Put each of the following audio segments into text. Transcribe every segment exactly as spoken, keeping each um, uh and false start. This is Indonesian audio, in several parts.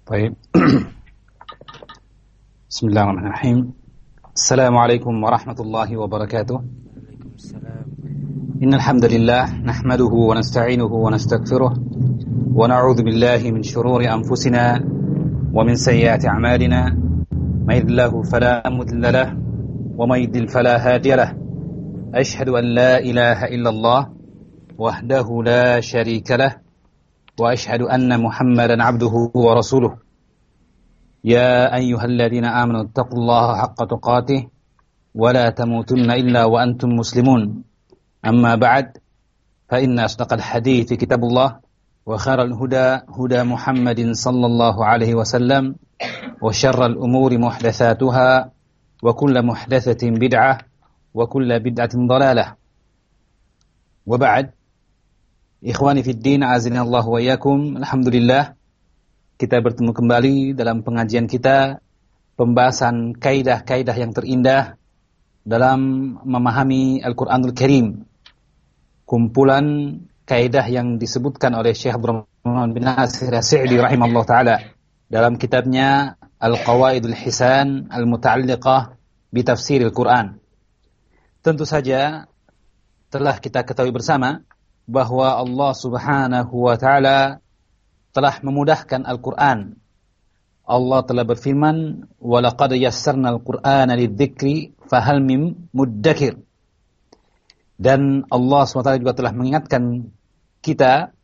طيب بسم الله الرحمن الرحيم السلام عليكم ورحمة الله وبركاته. وعليكم السلام. إن الحمد لله نحمده ونستعينه ونستغفره ونعوذ بالله من شرور أنفسنا ومن سيئات أعمالنا، من يهد الله فلا مضل له ومن يضلل فلا هادي له. أشهد أن لا إله إلا الله وحده لا شريك له وأشهد أن محمدا عبده ورسوله. يا أيها الذين آمنوا اتقوا الله حق تقاته ولا تموتن إلا وأنتم مسلمون. أما بعد، فإن أصدق الحديث كتاب الله، وخير الهدى هدى محمد صلى الله عليه وسلم، وشر الأمور محدثاتها وكل محدثة بدعة وكل بدعة ضلالة. وبعد، ikhwani fid din, azani Allah wa iyyakum. Alhamdulillah, kita bertemu kembali dalam pengajian kita, pembahasan kaidah-kaidah yang terindah dalam memahami Al-Qur'anul Karim. Kumpulan kaidah yang disebutkan oleh Syekh Abdurrahman bin Nasir As-Sa'di rahimahullah taala dalam kitabnya Al-Qawaidul Hisan Al-Muta'alliqah bi Tafsiril Qur'an. Tentu saja telah kita ketahui bersama bahwa Allah Subhanahu wa taala telah memudahkan Al-Qur'an. Allah telah berfirman, "Wa laqad yassarna al-Qur'ana lidz-dzikri fahal mim muddakir." Dan Allah subhanahu wa taala juga telah mengingatkan kita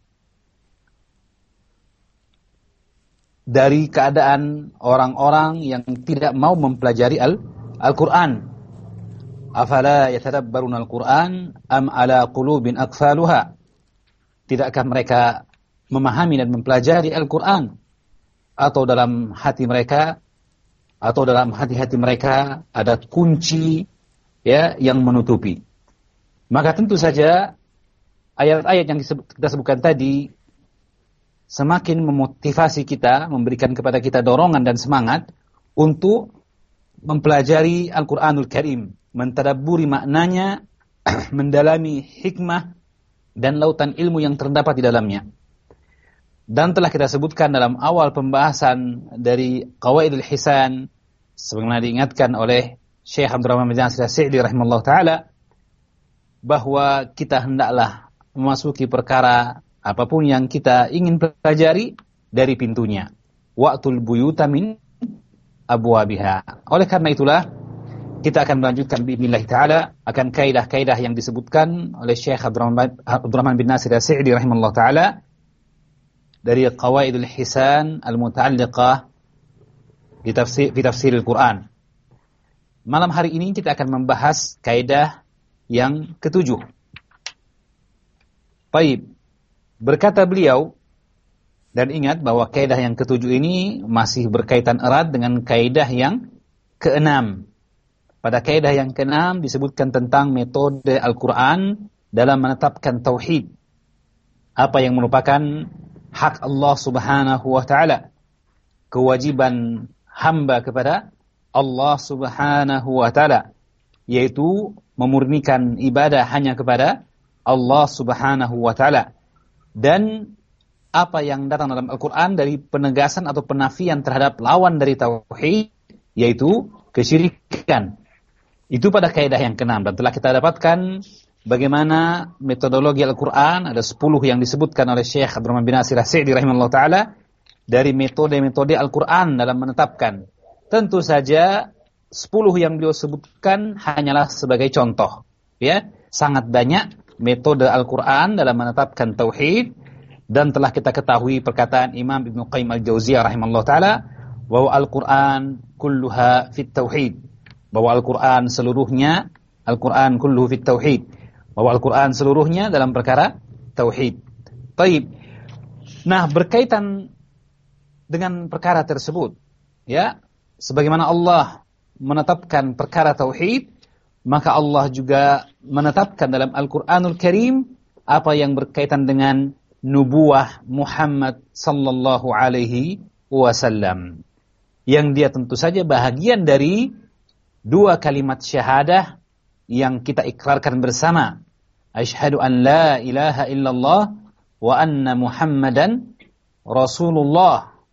dari keadaan orang-orang yang tidak mau mempelajari Al- Al-Qur'an. Afala yatadabbaruna al-Qur'an am ala qulubin aqfaluha? Tidakkah mereka memahami dan mempelajari Al-Qur'an, atau dalam hati mereka atau dalam hati-hati mereka ada kunci ya yang menutupi? Maka tentu saja ayat-ayat yang disebut, kita sebutkan tadi semakin memotivasi kita, memberikan kepada kita dorongan dan semangat untuk mempelajari Al-Qur'anul Karim, mentadabburi maknanya, mendalami hikmah dan lautan ilmu yang terdapat di dalamnya. Dan telah kita sebutkan dalam awal pembahasan dari Qawaidul Hisan, sebagaimana diingatkan oleh Syekh Abdurrahman bin Nasir As-Sa'di rahimahullah taala, bahwa kita hendaklah memasuki perkara apapun yang kita ingin pelajari dari pintunya. Wa'tul buyuta min abwabiha. Oleh karena itulah kita akan melanjutkan biidznillah taala akan kaidah-kaidah yang disebutkan oleh Syekh Abdurrahman bin Nasir As-Sa'di rahimahullah taala dari Qawaidul Hisan Al-Muta'alliqah di tafsir di tafsiril Quran. Malam hari ini kita akan membahas kaidah yang ketujuh. Baik, berkata beliau, dan ingat bahwa kaidah yang ketujuh ini masih berkaitan erat dengan kaidah yang keenam. Pada kaidah yang keenam disebutkan tentang metode Al-Quran dalam menetapkan tauhid, apa yang merupakan hak Allah Subhanahu wa taala, kewajiban hamba kepada Allah Subhanahu wa taala, yaitu memurnikan ibadah hanya kepada Allah Subhanahu wa taala, dan apa yang datang dalam Al-Quran dari penegasan atau penafian terhadap lawan dari tauhid, yaitu kesyirikan. Itu pada kaidah yang keenam, dan telah kita dapatkan bagaimana metodologi Al-Quran. Ada sepuluh yang disebutkan oleh Syekh Abdurrahman bin Nasir As-Sa'di rahimahullah ta'ala dari metode-metode Al-Quran dalam menetapkan. Tentu saja sepuluh yang beliau sebutkan hanyalah sebagai contoh. Ya, sangat banyak metode Al-Quran dalam menetapkan tauhid, dan telah kita ketahui perkataan Imam Ibnu Qayyim Al-Jauziyah rahimahullah ta'ala bahwa Al-Quran kulluha fit tauhid, bahwa Al-Quran seluruhnya Al-Quran kulluhu fit tauhid, bahwa Al-Quran seluruhnya dalam perkara tauhid. Baik. Nah, berkaitan dengan perkara tersebut, ya, sebagaimana Allah menetapkan perkara tauhid, maka Allah juga menetapkan dalam Al-Quranul Karim apa yang berkaitan dengan nubuwah Muhammad sallallahu alaihi wasallam, yang dia tentu saja bahagian dari dua kalimat syahadah yang kita ikrarkan bersama. Asyhadu an la ilaha illallah wa anna Muhammadan Rasulullah.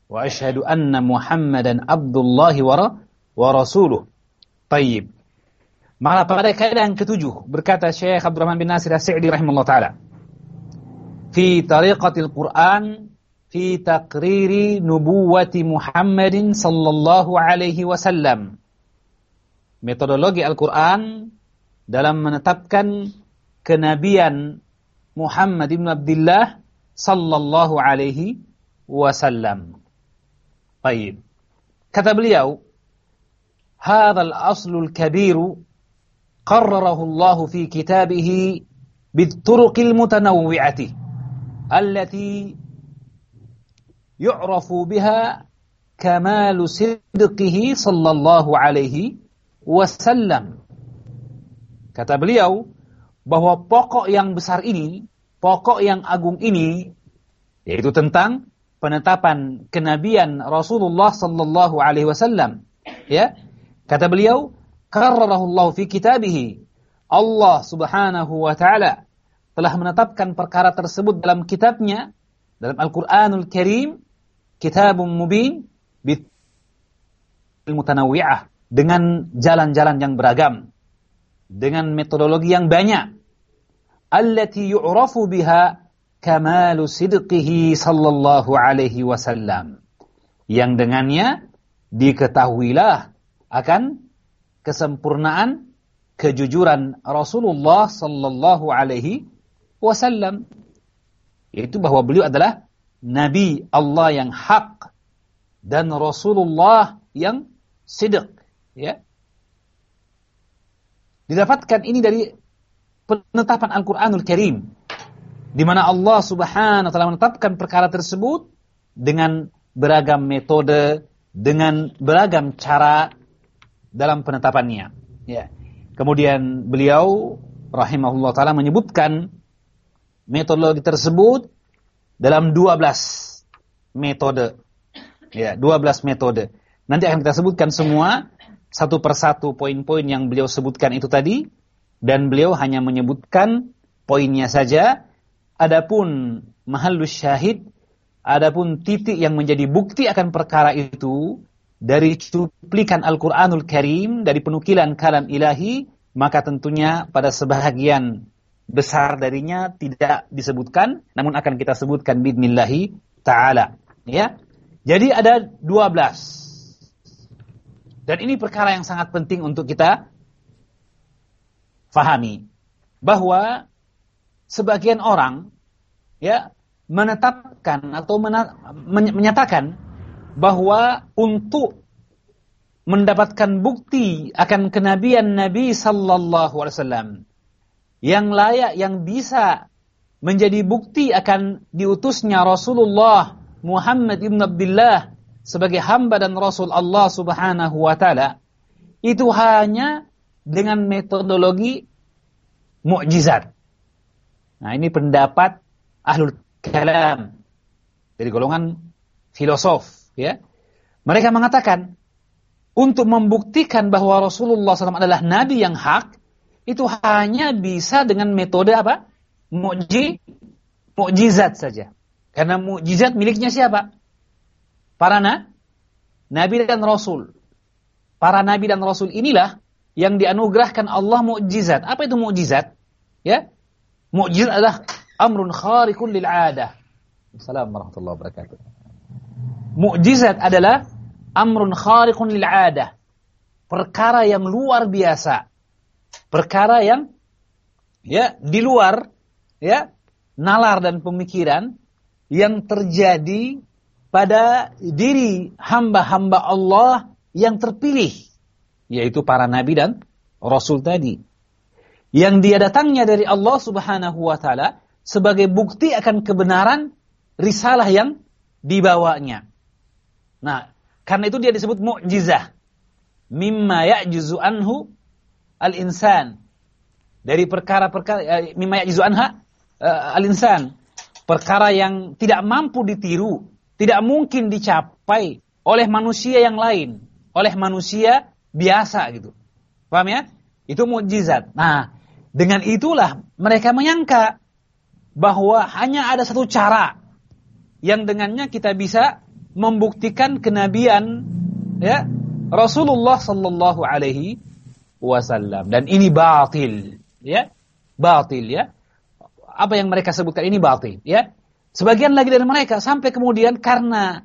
wa asyhadu anna Muhammadan abdullahi wa rasuluh. Tayyib. Maka pada kaidah yang ketujuh berkata Syekh Abdurrahman bin Nasir As-Sa'di rahimahullah taala, fi tariqatil Qur'an fi taqriri nubuwati Muhammadin sallallahu alaihi wasallam. Metodologi Al-Qur'an dalam menetapkan kenabian Muhammad ibn Abdullah sallallahu alaihi wasallam. Baik. Kata beliau, hadzal aslul kabiru qarrarahu Allah fi kitabih bituruqil mutanawwi'ati allati yu'rafu biha kamalu sidqihi sallallahu alaihi wasallam. Kata beliau bahwa pokok yang besar ini, pokok yang agung ini, yaitu tentang penetapan kenabian Rasulullah sallallahu alaihi wasallam. Ya, kata beliau, qarrarahullahu fi kitabih. Allah Subhanahu wa taala telah menetapkan perkara tersebut dalam kitabnya, dalam Al-Qur'anul Karim, kitabun mubin bil mutanawwi'ah, dengan jalan-jalan yang beragam, dengan metodologi yang banyak, allati yu'rafu biha kamalu sidqihi sallallahu alaihi wasallam, yang dengannya diketahuilah akan kesempurnaan kejujuran Rasulullah sallallahu alaihi wasallam, yaitu bahwa beliau adalah Nabi Allah yang hak dan Rasulullah yang sidq. Ya, didapatkan ini dari penetapan Al-Quranul Karim, di mana Allah Subhanahu wa taala menetapkan perkara tersebut dengan beragam metode, dengan beragam cara dalam penetapannya. Ya. Kemudian beliau rahimahullah taala menyebutkan metodologi tersebut dalam dua belas metode. Ya, dua belas metode. Nanti akan kita sebutkan semua satu persatu poin-poin yang beliau sebutkan itu tadi, dan beliau hanya menyebutkan poinnya saja. Adapun mahallus syahid, adapun titik yang menjadi bukti akan perkara itu dari cuplikan Al-Qur'anul Karim, dari penukilan kalam ilahi, maka tentunya pada sebahagian besar darinya tidak disebutkan, namun akan kita sebutkan biidznillah ta'ala. Ya. Jadi ada dua belas. Dan ini perkara yang sangat penting untuk kita fahami, bahwa sebagian orang ya menetapkan atau mena- menyatakan bahwa untuk mendapatkan bukti akan kenabian Nabi sallallahu alaihi wasallam, yang layak, yang bisa menjadi bukti akan diutusnya Rasulullah Muhammad ibn Abdullah sebagai hamba dan Rasul Allah Subhanahu wa taala, itu hanya dengan metodologi mukjizat. Nah, ini pendapat ahlul kalam dari golongan filosof, ya. Mereka mengatakan untuk membuktikan bahwa Rasulullah shallallahu alaihi wasallam adalah nabi yang hak, itu hanya bisa dengan metode apa? Mukji, mukjizat saja. Karena mukjizat miliknya siapa? Para na, nabi dan rasul. Para nabi dan rasul inilah yang dianugerahkan Allah mukjizat. Apa itu mukjizat? Ya, mukjizat adalah amrun khariqun lil 'adah. Assalamualaikum warahmatullahi wabarakatuh. Mukjizat adalah amrun khariqun lil 'adah. Perkara yang luar biasa. Perkara yang ya di luar ya nalar dan pemikiran yang terjadi pada diri hamba-hamba Allah yang terpilih, yaitu para nabi dan rasul tadi, yang dia datangnya dari Allah Subhanahu wa taala sebagai bukti akan kebenaran risalah yang dibawanya. Nah, karena itu dia disebut mukjizah. Mimma ya'juzu anhu al-insan. Dari perkara-perkara mimma ya'juzu anha uh, al-insan. Perkara yang tidak mampu ditiru, tidak mungkin dicapai oleh manusia yang lain, oleh manusia biasa gitu. Paham ya? Itu mukjizat. Nah, dengan itulah mereka menyangka bahwa hanya ada satu cara yang dengannya kita bisa membuktikan kenabian ya Rasulullah sallallahu alaihi wasallam, dan ini batil ya, batil ya. Apa yang mereka sebutkan ini batil ya. Sebagian lagi dari mereka sampai kemudian karena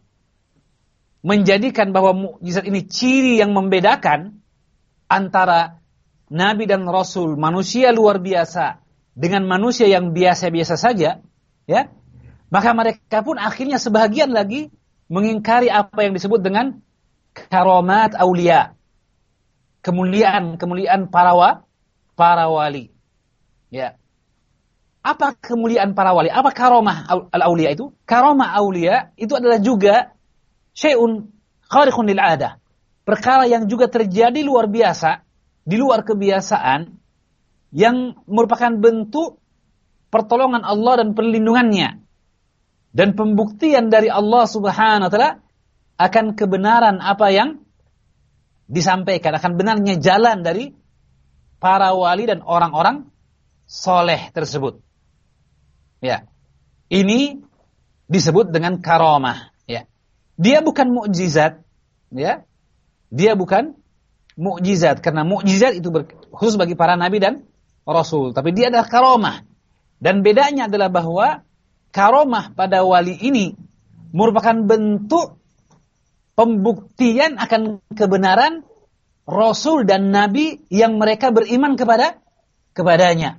menjadikan bahwa mukjizat ini ciri yang membedakan antara nabi dan rasul, manusia luar biasa dengan manusia yang biasa-biasa saja ya, maka mereka pun akhirnya sebagian lagi mengingkari apa yang disebut dengan karamat aulia, kemuliaan-kemuliaan para wa, para wali. Ya. Apa kemuliaan para wali? Apa karamah al-aulia itu? Karamah aulia itu adalah juga syai'un khariqun lil 'adah. Perkara yang juga terjadi luar biasa, di luar kebiasaan, yang merupakan bentuk pertolongan Allah dan perlindungannya. Dan pembuktian dari Allah Subhanahu wa taala akan kebenaran apa yang disampaikan, akan benarnya jalan dari para wali dan orang-orang soleh tersebut. Ya, ini disebut dengan karamah. Ya, dia bukan mukjizat. Ya, dia bukan mukjizat karena mukjizat itu khusus bagi para nabi dan rasul. Tapi dia adalah karamah. Dan bedanya adalah bahwa karamah pada wali ini merupakan bentuk pembuktian akan kebenaran rasul dan nabi yang mereka beriman kepada kepadanya.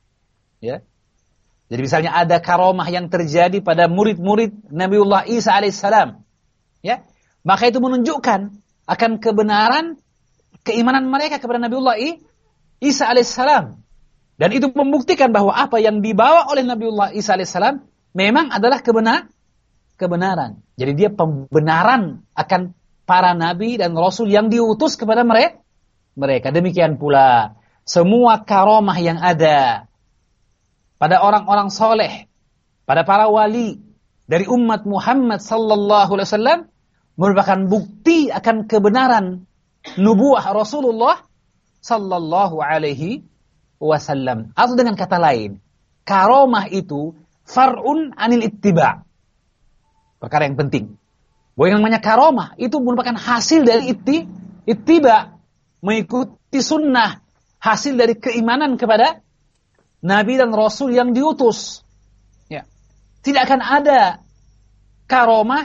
Ya. Jadi misalnya ada karamah yang terjadi pada murid-murid Nabiullah Isa alaihissalam, ya, maka itu menunjukkan akan kebenaran keimanan mereka kepada Nabiullah Isa alaihissalam, dan itu membuktikan bahwa apa yang dibawa oleh Nabiullah Isa alaihissalam memang adalah kebenar, kebenaran. Jadi dia pembenaran akan para nabi dan rasul yang diutus kepada mereka. Mereka demikian pula semua karamah yang ada pada orang-orang soleh, pada para wali dari umat Muhammad sallallahu alaihi wasallam merupakan bukti akan kebenaran nubuah Rasulullah sallallahu alaihi wasallam. Atau dengan kata lain, karamah itu far'un anil ittiba'. Perkara yang penting. Bahwa yang namanya karamah itu merupakan hasil dari itti, ittiba', mengikuti sunnah, hasil dari keimanan kepada nabi dan rasul yang diutus. Ya. Tidak akan ada karamah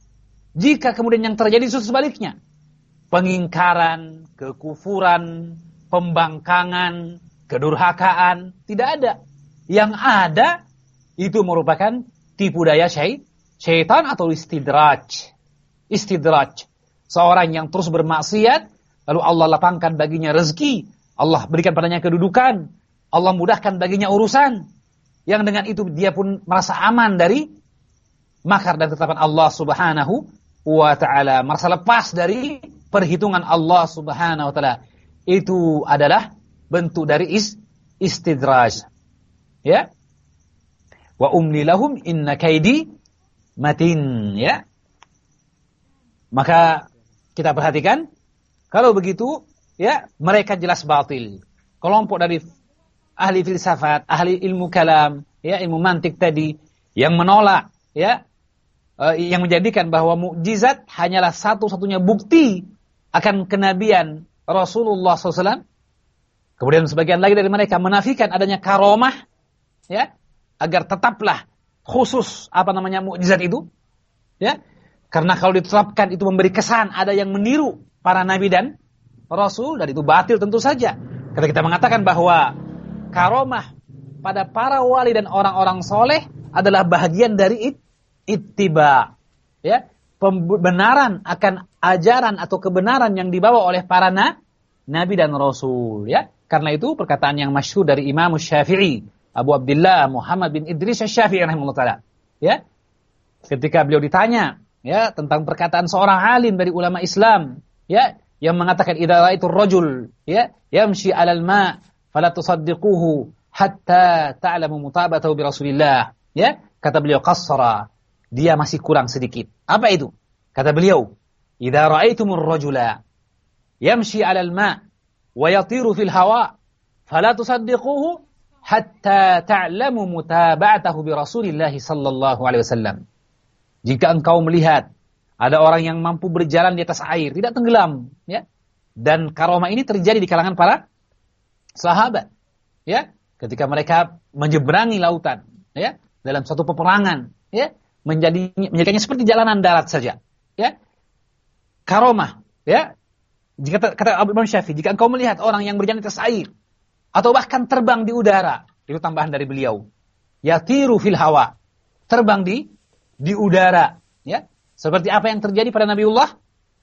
jika kemudian yang terjadi justru sebaliknya. Pengingkaran, kekufuran, pembangkangan, kedurhakaan, tidak ada. Yang ada itu merupakan tipu daya syaitan atau istidraj. Istidraj. Seorang yang terus bermaksiat, lalu Allah lapangkan baginya rezeki, Allah berikan padanya kedudukan, Allah mudahkan baginya urusan, yang dengan itu dia pun merasa aman dari makar dan ketetapan Allah Subhanahu wa ta'ala, merasa lepas dari perhitungan Allah Subhanahu wa ta'ala. Itu adalah bentuk dari is, istidraj. Ya. Wa umli lahum inna kaidi matin, ya. Maka kita perhatikan, kalau begitu, ya, mereka jelas batil. Kelompok dari ahli filsafat, ahli ilmu kalam, ya, ilmu mantik tadi, yang menolak, ya, uh, yang menjadikan bahwa mukjizat hanyalah satu-satunya bukti akan kenabian Rasulullah shallallahu alaihi wasallam. Kemudian sebagian lagi dari mereka menafikan adanya karamah, ya, agar tetaplah khusus apa namanya mukjizat itu, ya, karena kalau diterapkan itu memberi kesan ada yang meniru para nabi dan rasul, dan itu batil tentu saja. Karena kita mengatakan bahwa karamah pada para wali dan orang-orang soleh adalah bahagian dari it, ittiba, ya, pembenaran akan ajaran atau kebenaran yang dibawa oleh para na, nabi dan rasul, ya. Karena itu perkataan yang masyhur dari Imam Syafi'i, Abu Abdullah Muhammad bin Idris Asy-Syafi'i rahimahullah taala, ya, ketika beliau ditanya, ya, tentang perkataan seorang alim dari ulama Islam, ya, yang mengatakan idza ra'aitu ar-rajul, ya, yamshi 'alal ma' fala tusaddiquhu hatta ta'lamu mutabatahu bi Rasulillah, ya, kata beliau qassara, dia masih kurang sedikit. Apa itu? Kata beliau, idza ra'aitumur rajula yamshi 'alal ma' wa yatiru fil hawa fala tusaddiquhu hatta ta'lamu mutaba'atahu bi Rasulillah sallallahu alaihi wasallam. Jika engkau melihat Ada orang yang mampu berjalan di atas air, tidak tenggelam, ya. Dan karomah ini terjadi di kalangan para sahabat, ya. Ketika mereka menyeberangi lautan, ya, dalam suatu peperangan, ya, menjadi menjadikannya seperti jalanan darat saja, ya. Karomah, ya. Jika kata Imam Syafi'i, jika engkau melihat orang yang berjalan di atas air atau bahkan terbang di udara, itu tambahan dari beliau. Yatiru fil hawa, terbang di di udara, ya. Seperti apa yang terjadi pada Nabiullah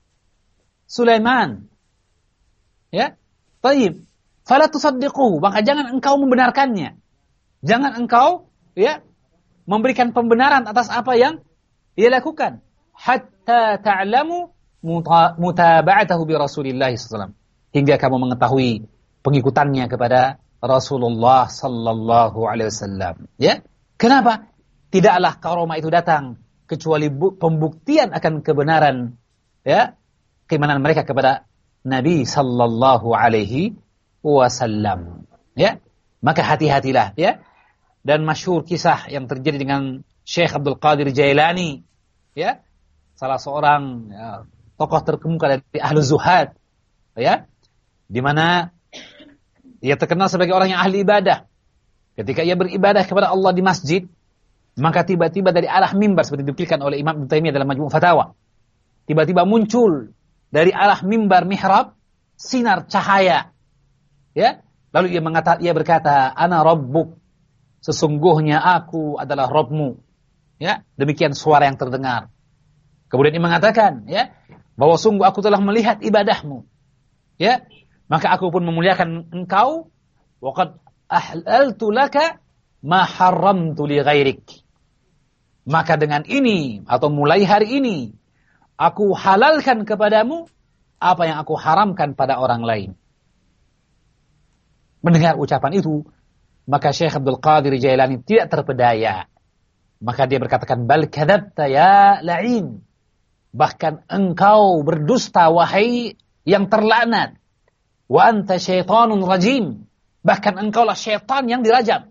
Sulaiman. Ya. Taib. Fala tusaddiquhu, maka jangan engkau membenarkannya. Jangan engkau, ya, memberikan pembenaran atas apa yang ia lakukan. Hatta ta'lamu mutaba'atahu bi Rasulillah sallallahu alaihi wasallam. Hingga kamu mengetahui pengikutannya kepada Rasulullah sallallahu alaihi wasallam. Ya. Kenapa? Tidaklah karomah itu datang kecuali bu- pembuktian akan kebenaran, ya, keimanan mereka kepada Nabi sallallahu alaihi wasallam, ya. Maka hati-hatilah, ya. Dan masyhur kisah yang terjadi dengan Syekh Abdul Qadir Jailani, ya, salah seorang, ya, tokoh terkemuka dari ahlu zuhad, ya, di mana ia terkenal sebagai orang yang ahli ibadah. Ketika ia beribadah kepada Allah di masjid, maka tiba-tiba dari arah mimbar, seperti dipikirkan oleh Imam Ibnu Taimiyah dalam Majmu' Fatawa, tiba-tiba muncul dari arah mimbar mihrab sinar cahaya, ya. Lalu ia mengata, ia berkata, "Ana Rabbuk," sesungguhnya aku adalah Rabbmu, ya. Demikian suara yang terdengar. Kemudian ia mengatakan, ya, bahwa sungguh aku telah melihat ibadahmu, ya. Maka aku pun memuliakan engkau. Wa qad ahlaltu laka ma haramtu li ghairik. Maka dengan ini, atau mulai hari ini, aku halalkan kepadamu apa yang aku haramkan pada orang lain. Mendengar ucapan itu, maka Syekh Abdul Qadir Jailani tidak terpedaya. Maka dia berkatakan, bal kadzabta ya la'in. Bahkan engkau berdusta wahai yang terlaknat. Wa anta syaitanun rajim. Bahkan engkaulah syaitan yang dirajam.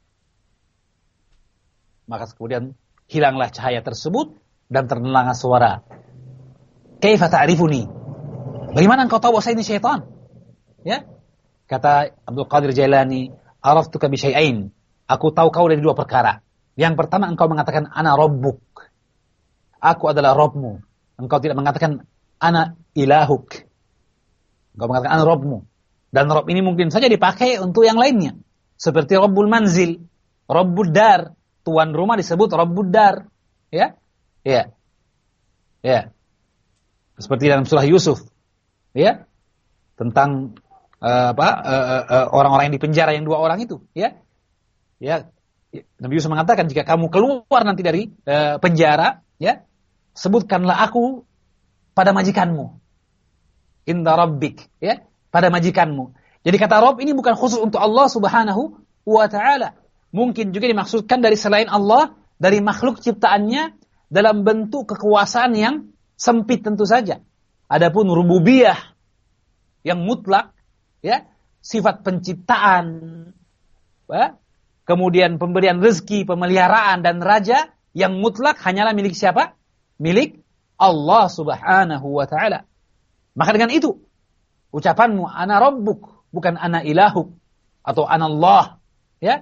Maka kemudian hilanglah cahaya tersebut dan terdengar suara. Kaifa ta'rifuni? Bagaimana engkau tahu bahwa saya ini syaitan? Ya? Kata Abdul Qadir Jailani, araftuka bi syai'ain. Aku tahu kau dari dua perkara. Yang pertama, engkau mengatakan ana rabbuk. Aku adalah Rabbmu. Engkau tidak mengatakan ana ilahuk. Engkau mengatakan ana Rabbmu. Dan Rabb ini mungkin saja dipakai untuk yang lainnya. Seperti Rabbul Manzil, Rabbud Dar. Tuan rumah disebut Rabbud Dar. Ya? Ya. Ya. Seperti dalam surah Yusuf. Ya? Tentang uh, apa? Uh, uh, uh, orang-orang yang di penjara yang dua orang itu, ya. Ya. Nabi Yusuf mengatakan, jika kamu keluar nanti dari uh, penjara, ya, sebutkanlah aku pada majikanmu. Inda rabbik, ya, pada majikanmu. Jadi kata Rabb ini bukan khusus untuk Allah Subhanahu wa taala. Mungkin juga dimaksudkan dari selain Allah, dari makhluk ciptaannya dalam bentuk kekuasaan yang sempit tentu saja. Adapun rububiyah yang mutlak, ya, sifat penciptaan, ya, kemudian pemberian rezeki, pemeliharaan dan raja yang mutlak hanyalah milik siapa? Milik Allah Subhanahu wa taala. Maka dengan itu ucapanmu ana rabbuk, bukan ana ilahuk atau ana Allah, ya.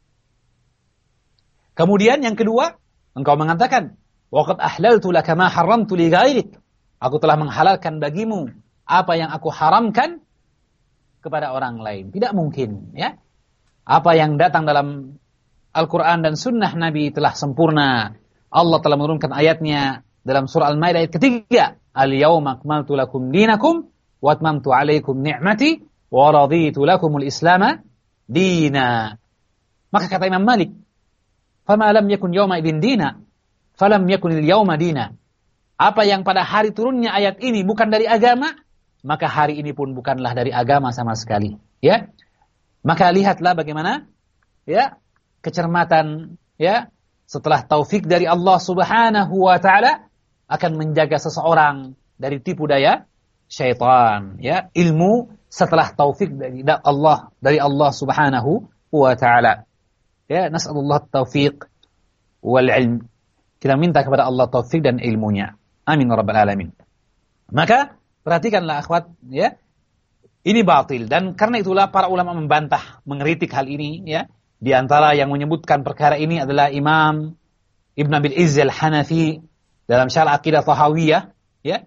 Kemudian yang kedua, engkau mengatakan wa qad ahlaltu laka ma haramtu li ghairik. Aku telah menghalalkan bagimu apa yang aku haramkan kepada orang lain. Tidak mungkin, ya. Apa yang datang dalam Al-Quran dan Sunnah Nabi telah sempurna. Allah telah menurunkan ayatnya dalam surah Al-Maidah ayat ketiga. Al-yawma akmaltu lakum dinakum wa atmamtu alaikum ni'mati wa raditu lakumul islama dina. Maka kata Imam Malik, fama lam yakun yawma idin dina, falam yakunil yawma dina. Apa yang pada hari turunnya ayat ini bukan dari agama, maka hari ini pun bukanlah dari agama sama sekali. Ya, maka lihatlah bagaimana, ya, kecermatan, ya, setelah taufik dari Allah Subhanahu wa taala akan menjaga seseorang dari tipu daya syaitan, ya, ilmu setelah taufik dari Allah dari Allah Subhanahu wa taala. Ya, nas'alullah taufiq wal ilm. Kita minta kepada Allah taufik dan ilmunya. Amin ya rabbal alamin. Maka perhatikanlah akhwat, ya. Ini batil, dan karena itulah para ulama membantah, mengkritik hal ini, ya. Di antara yang menyebutkan perkara ini adalah Imam Ibn Abil Izz al-Hanafi dalam Syarh Aqidah Thahawiyah, ya.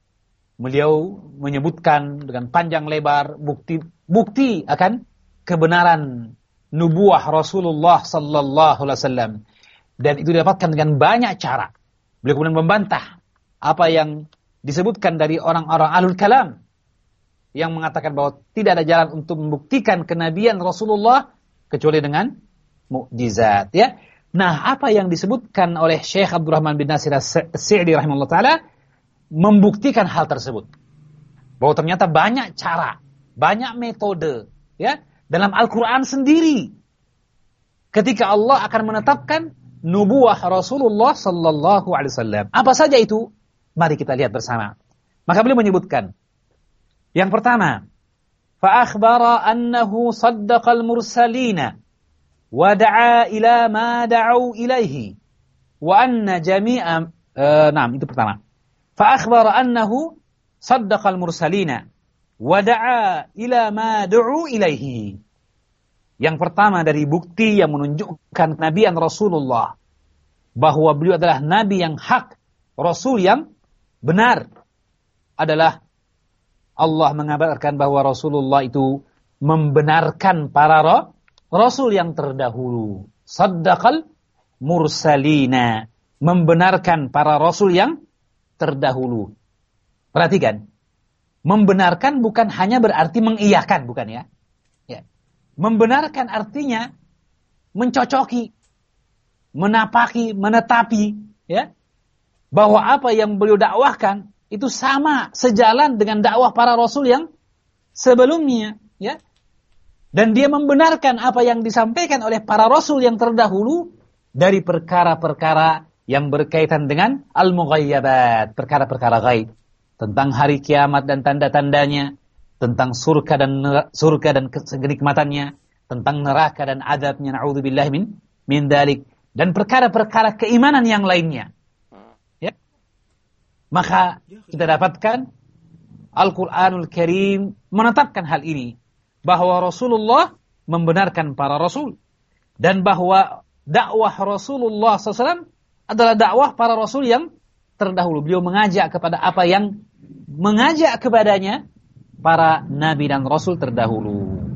Beliau menyebutkan dengan panjang lebar bukti bukti akan kebenaran nubuah Rasulullah sallallahu alaihi wasallam, dan itu didapatkan dengan banyak cara. Beliau kemudian membantah apa yang disebutkan dari orang-orang ahlul kalam yang mengatakan bahwa tidak ada jalan untuk membuktikan kenabian Rasulullah kecuali dengan mukjizat, ya. Nah, apa yang disebutkan oleh Syekh Abdurrahman bin Nasir As-Sa'di rahimahullah taala membuktikan hal tersebut. Bahwa ternyata banyak cara, banyak metode, ya, dalam Al-Qur'an sendiri ketika Allah akan menetapkan nubuah Rasulullah sallallahu alaihi wasallam. Apa saja itu? Mari kita lihat bersama. Maka beliau menyebutkan yang pertama, fa akhbara annahu saddaqal mursalina wa da'a ila ma da'u ilaihi wa anna jami'a uh, nah, itu pertama. Fa akhbara annahu saddaqal mursalina wa da'a ila ma da'u ilaihi. Yang pertama dari bukti yang menunjukkan kenabian Rasulullah, bahwa beliau adalah nabi yang hak, rasul yang benar, adalah Allah mengabarkan bahwa Rasulullah itu membenarkan para rasul yang terdahulu. Saddaqal mursalina, membenarkan para rasul yang terdahulu. Perhatikan, membenarkan bukan hanya berarti mengiyakan, bukan ya? Ya. Membenarkan artinya mencocoki, menapaki, menetapi, ya, bahwa apa yang beliau dakwahkan itu sama, sejalan dengan dakwah para rasul yang sebelumnya, ya. Dan dia membenarkan apa yang disampaikan oleh para rasul yang terdahulu dari perkara-perkara yang berkaitan dengan al-mughayyabat, perkara-perkara gaib, tentang hari kiamat dan tanda-tandanya, tentang surga dan surga dan kenikmatannya, tentang neraka dan azabnya, na'udzubillahi min min dzalik, dan perkara-perkara keimanan yang lainnya. Ya. Maka kita dapatkan Al-Qur'anul Karim menetapkan hal ini, bahwa Rasulullah membenarkan para rasul, dan bahwa dakwah Rasulullah shallallahu alaihi wasallam adalah dakwah para rasul yang terdahulu. Beliau mengajak kepada apa yang mengajak kepadanya para nabi dan rasul terdahulu.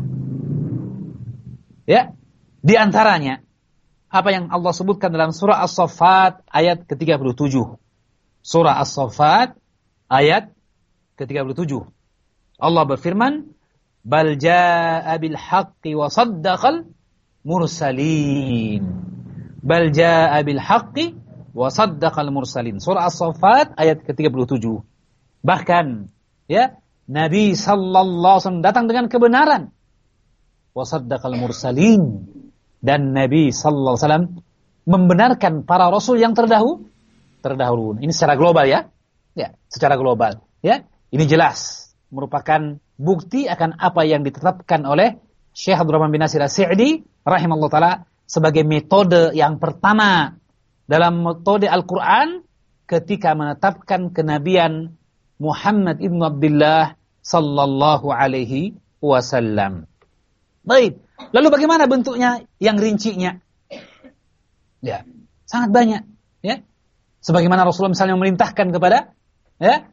Ya, di antaranya apa yang Allah sebutkan dalam surah As-Saffat ayat ke tiga puluh tujuh. Surah As-Saffat ayat ke tiga puluh tujuh. Allah berfirman, "Bal jaa'a bil haqqi wa saddaqal mursalin." Bal jaa'a bil haqqi wa saddaqal mursalin. Surah As-Saffat ayat ke tiga puluh tujuh. Bahkan, ya, Nabi sallallahu alaihi wasallam datang dengan kebenaran. Wa saddaqal mursalin, dan Nabi sallallahu alaihi wasallam membenarkan para rasul yang terdahulu. Terdahulu. Ini secara global, ya. Ya, secara global, ya. Ini jelas merupakan bukti akan apa yang ditetapkan oleh Syekh Abdurrahman bin Nasir As-Sa'di rahimahullah taala sebagai metode yang pertama dalam metode Al-Qur'an ketika menetapkan kenabian Muhammad ibn Abdullah sallallahu alaihi wasallam. Baik, lalu bagaimana bentuknya yang rincinya? Ya, sangat banyak, ya. Sebagaimana Rasulullah misalnya memerintahkan kepada, ya,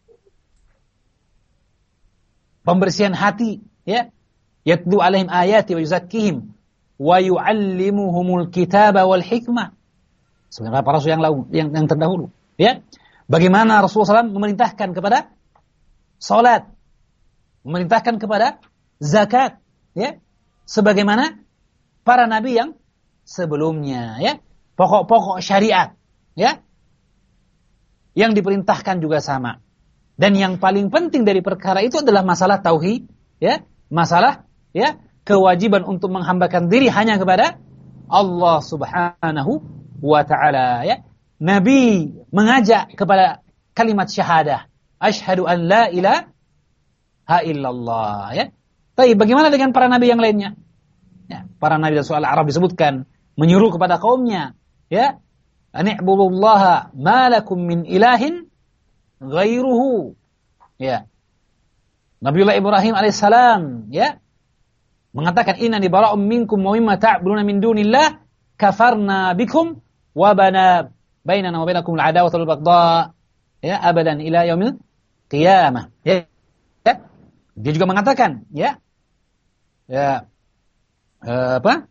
pembersihan hati, ya, yatlu alaihim ayati wa yuzakkihim wa yuallimuhumul kitaba wal hikmah. Sebenarnya para rasul yang, yang, yang terdahulu, ya. Bagaimana Rasulullah shallallahu alaihi wasallam memerintahkan kepada salat, memerintahkan kepada zakat, ya, sebagaimana para nabi yang sebelumnya, ya. Pokok-pokok syariat, ya, yang diperintahkan juga sama. Dan yang paling penting dari perkara itu adalah masalah tauhid, ya, masalah, ya, kewajiban untuk menghambakan diri hanya kepada Allah Subhanahu wa taala, ya. Nabi mengajak kepada kalimat syahadah, asyhadu an la ilaha illallah, ya. Tapi bagaimana dengan para nabi yang lainnya? Ya, para nabi dan surah Al-A'raf disebutkan menyuruh kepada kaumnya, ya, Ani'budullaha ma lakum min ilahin ghairuhu. Ya. Nabiullah Ibrahim alaihissalam ya mengatakan innani bara'um minkum wa mimma ta'buduna min dunillah kafarna bikum wa bana bainana wa bainakum al-adawata wal baghdha ya abadan ila yaumil qiyamah. Ya. Ya. Dia juga mengatakan ya ya uh, apa?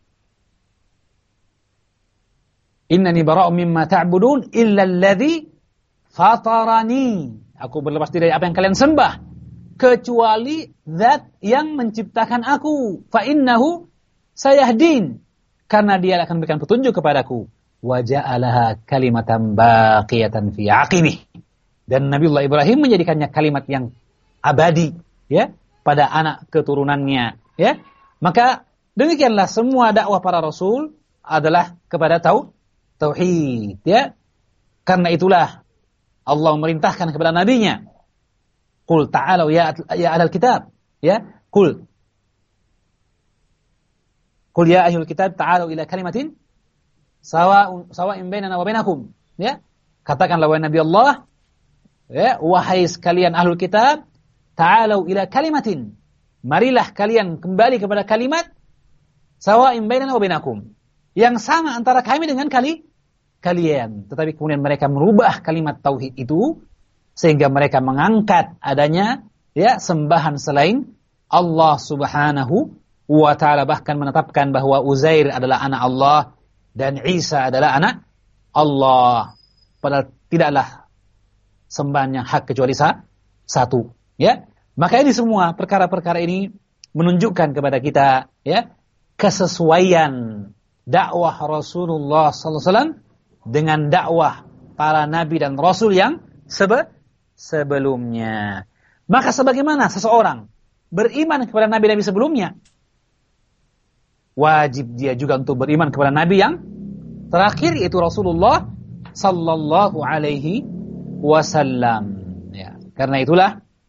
Innani bara'um mimma ta'budun illa alladhi fatarani. Aku berlepas diri dari apa yang kalian sembah kecuali zat yang menciptakan aku. Fa innahu sayahdin. Karena dia akan memberikan petunjuk kepadaku. Wa ja'alaha kalimatan baqiyatan fi aqibih. Dan Nabiullah Ibrahim menjadikannya kalimat yang abadi ya pada anak keturunannya ya. Maka demikianlah semua dakwah para rasul adalah kepada tau tauhid ya. Karena itulah Allah memerintahkan kepada nabinya, qul ta'alu ya ya ahlal kitab ya, qul qul ya ahlul kitab ta'alu ila kalimatin sawa'un sawa'in bainana wa bainakum ya. Katakanlah wahai Nabi Allah ya, wahai sekalian ahlul kitab, ta'alu ila kalimatin, marilah kalian kembali kepada kalimat sawa'in bainana wa bainakum, yang sama antara kami dengan kali kalian. Tetapi kemudian mereka merubah kalimat tauhid itu sehingga mereka mengangkat adanya ya sembahan selain Allah Subhanahu wa taala, bahkan menetapkan bahwa Uzair adalah anak Allah dan Isa adalah anak Allah. Padahal tidaklah sembahan yang hak kecuali sa, satu ya. Maka ini semua perkara-perkara ini menunjukkan kepada kita ya kesesuaian dakwah Rasulullah sallallahu alaihi wasallam dengan dakwah para nabi dan rasul yang sebe sebelumnya. Maka sebagaimana seseorang beriman kepada nabi-nabi sebelumnya, wajib dia juga untuk beriman kepada nabi yang terakhir, yaitu Rasulullah sallallahu alaihi wasallam ya. Karena itulah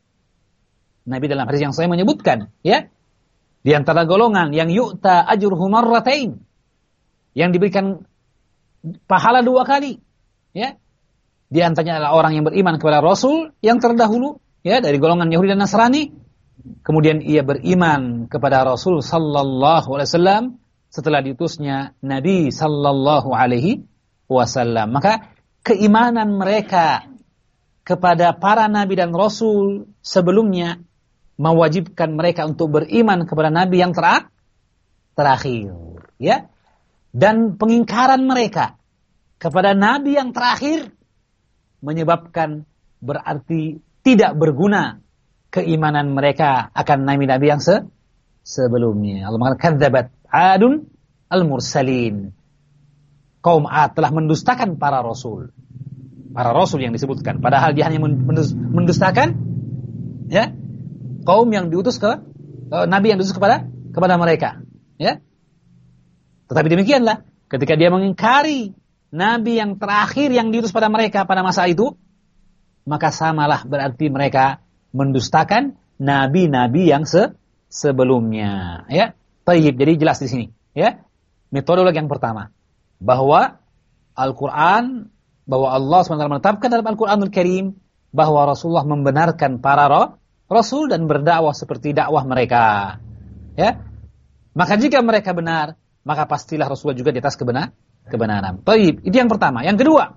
Nabi dalam hadis yang saya menyebutkan ya, di antara golongan yang yu'ta ajruhu marratain, yang diberikan pahala dua kali ya, di antaranya adalah orang yang beriman kepada Rasul yang terdahulu ya dari golongan Yahudi dan Nasrani, kemudian ia beriman kepada Rasul sallallahu alaihi wasallam setelah diutusnya Nabi sallallahu alaihi wasallam. Maka keimanan mereka kepada para nabi dan rasul sebelumnya mewajibkan mereka untuk beriman kepada nabi yang terak, terakhir ya. Dan pengingkaran mereka kepada nabi yang terakhir menyebabkan berarti tidak berguna keimanan mereka akan nabi-nabi yang se sebelumnya. Allah mengatakan kadzabat Adun al-mursalin. Kaum Ad telah mendustakan para rasul. Para rasul yang disebutkan, padahal dia hanya mendustakan ya kaum yang diutus ke uh, nabi yang diutus kepada kepada mereka ya. Tetapi demikianlah ketika dia mengingkari nabi yang terakhir yang diutus pada mereka pada masa itu, maka samalah berarti mereka mendustakan nabi-nabi yang se sebelumnya ya. Tayyib, jadi jelas di sini ya. Metodologi yang pertama bahwa Al-Qur'an, bahwa Allah subhanahu wa taala menetapkan dalam Al-Qur'anul Karim bahwa Rasulullah membenarkan para roh, rasul dan berdakwah seperti dakwah mereka ya. Maka jika mereka benar, maka pastilah Rasulullah juga di atas kebenar, kebenaran. Tayyib, itu yang pertama. Yang kedua,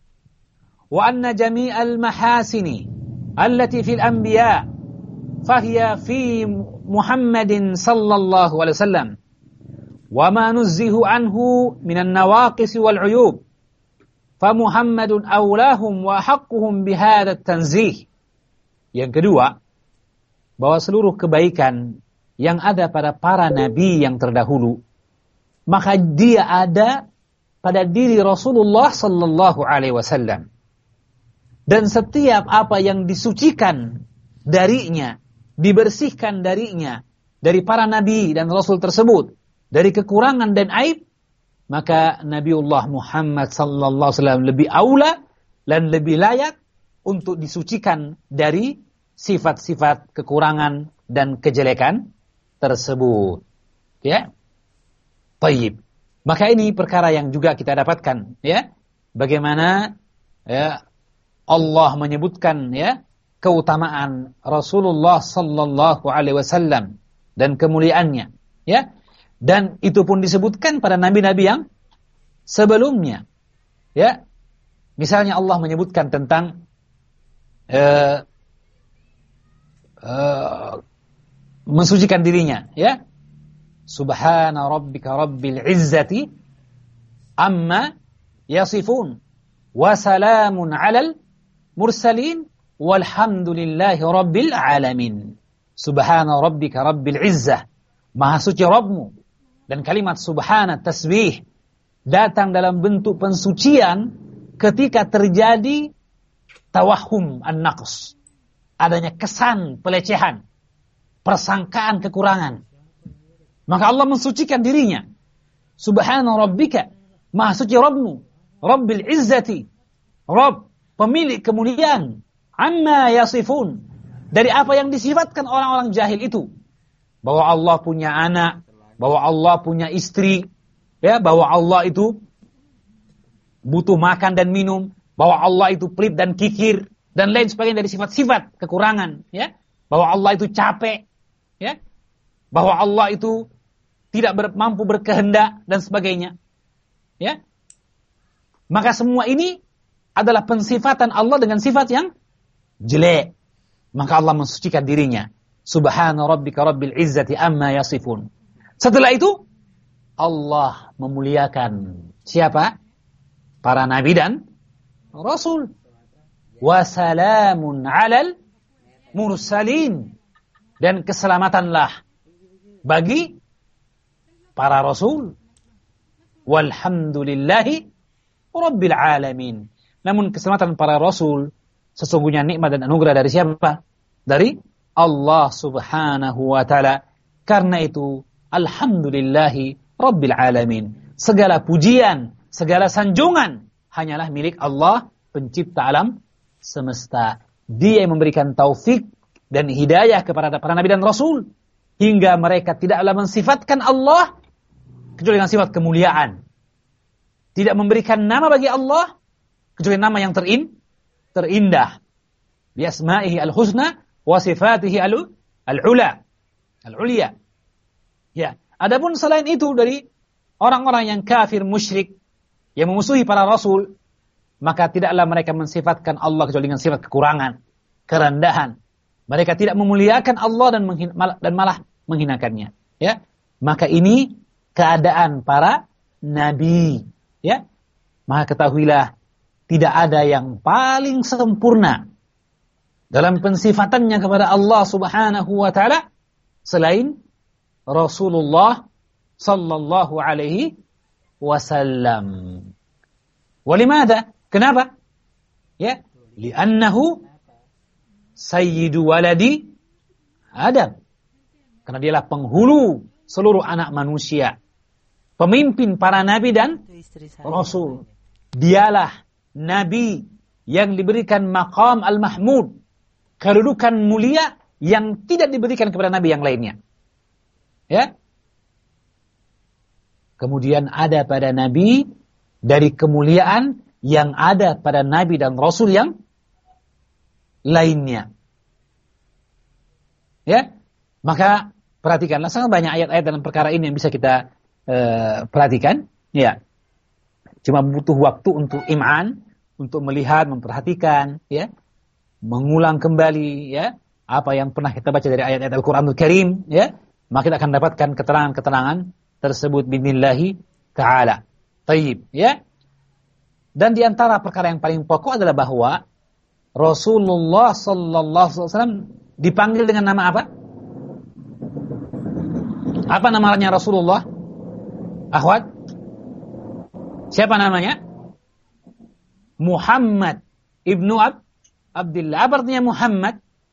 wa anna jami'al mahasini allati fil anbiya fahiya fi Muhammadin sallallahu alaihi wasallam wa ma nuzzihu anhu minan nawaqis wal uyub fa Muhammadun awlahum wa haqquhum bihadha tanzih. Yang kedua, bahwa seluruh kebaikan yang ada pada para nabi yang terdahulu, maka dia ada pada diri Rasulullah sallallahu alaihi wasallam. Dan setiap apa yang disucikan darinya, dibersihkan darinya, dari para nabi dan rasul tersebut, dari kekurangan dan aib, maka Nabiullah Muhammad sallallahu alaihi wasallam lebih aula dan lebih layak untuk disucikan dari sifat-sifat kekurangan dan kejelekan tersebut. Ya. Tayyib. Maka ini perkara yang juga kita dapatkan ya bagaimana ya Allah menyebutkan ya keutamaan Rasulullah sallallahu alaihi wasallam dan kemuliaannya, ya. Dan itu pun disebutkan pada nabi-nabi yang sebelumnya, ya. Misalnya Allah menyebutkan tentang uh, uh, mensucikan dirinya, ya. Subhana rabbika rabbil izzati amma yasifun wa salamun 'alal mursalin walhamdulillahi rabbil alamin. Subhana rabbika rabbil izzah, maha suci Rabbmu. Dan kalimat subhana tasbih datang dalam bentuk pensucian ketika terjadi tawahum an-naqs, adanya kesan pelecehan, persangkaan kekurangan. Maka Allah mensucikan dirinya. Subhana rabbika, maha suci Rabbmu, rabbil izzati, Rabb pemilik kemuliaan, amma yasifun, dari apa yang disifatkan orang-orang jahil itu, bahwa Allah punya anak, bahwa Allah punya istri, ya, bahwa Allah itu butuh makan dan minum, bahwa Allah itu pelit dan kikir dan lain sebagainya dari sifat-sifat kekurangan, ya, bahwa Allah itu capek, ya, bahwa Allah itu tidak ber, mampu berkehendak dan sebagainya, ya. Maka semua ini adalah pensifatan Allah dengan sifat yang jelek. Maka Allah mensucikan dirinya. Subhana rabbika rabbil izzati amma yasifun. Setelah itu Allah memuliakan siapa? Para nabi dan rasul. Wa salamun 'alal mursalin, dan keselamatanlah bagi para rasul. Walhamdulillahi rabbil alamin. Namun keselamatan para rasul sesungguhnya nikmat dan anugerah dari siapa? Dari Allah subhanahu wa ta'ala. Karena itu alhamdulillahi rabbil alamin. Segala pujian, segala sanjungan hanyalah milik Allah, pencipta alam semesta. Dia yang memberikan taufik dan hidayah kepada para nabi dan rasul, hingga mereka tidaklah mensifatkan Allah kecuali dengan sifat kemuliaan. Tidak memberikan nama bagi Allah kecuali nama yang terin, terindah. Bi asma'ihi al-husna wa sifatihi al-ula, al-ulia. Ya, adapun selain itu dari orang-orang yang kafir musyrik yang memusuhi para rasul, maka tidaklah mereka mensifatkan Allah kecuali dengan sifat kekurangan, kerendahan. Mereka tidak memuliakan Allah dan menghin- dan malah menghinakannya, ya. Maka ini keadaan para nabi, ya. Maka ketahuilah tidak ada yang paling sempurna dalam pensifatannya kepada Allah subhanahu wa ta'ala selain Rasulullah sallallahu alaihi wasallam. Walimada? Kenapa? Ya, li'annahu sayyidu waladi Adam. Karena dialah penghulu seluruh anak manusia, pemimpin para nabi dan rasul. Dialah nabi yang diberikan maqam al-mahmud, kedudukan mulia yang tidak diberikan kepada nabi yang lainnya. Ya. Kemudian ada pada nabi dari kemuliaan yang ada pada nabi dan rasul yang lainnya. Ya. Maka perhatikanlah, sangat banyak ayat-ayat dalam perkara ini yang bisa kita uh, perhatikan. Ya. Cuma butuh waktu untuk im'an, untuk melihat, memperhatikan, ya, mengulang kembali, ya, apa yang pernah kita baca dari ayat-ayat Al-Quranul Karim, ya, maka kita akan dapatkan keterangan-keterangan tersebut bi'idhnillahi ta'ala. Tayyib, ya. Dan di antara perkara yang paling pokok adalah bahwa Rasulullah sallallahu alaihi wasallam dipanggil dengan nama apa? Apa namanya Rasulullah? Akhwat? Siapa namanya? Muhammad ibnu Ab Abdullah. Apa artinya Muhammad?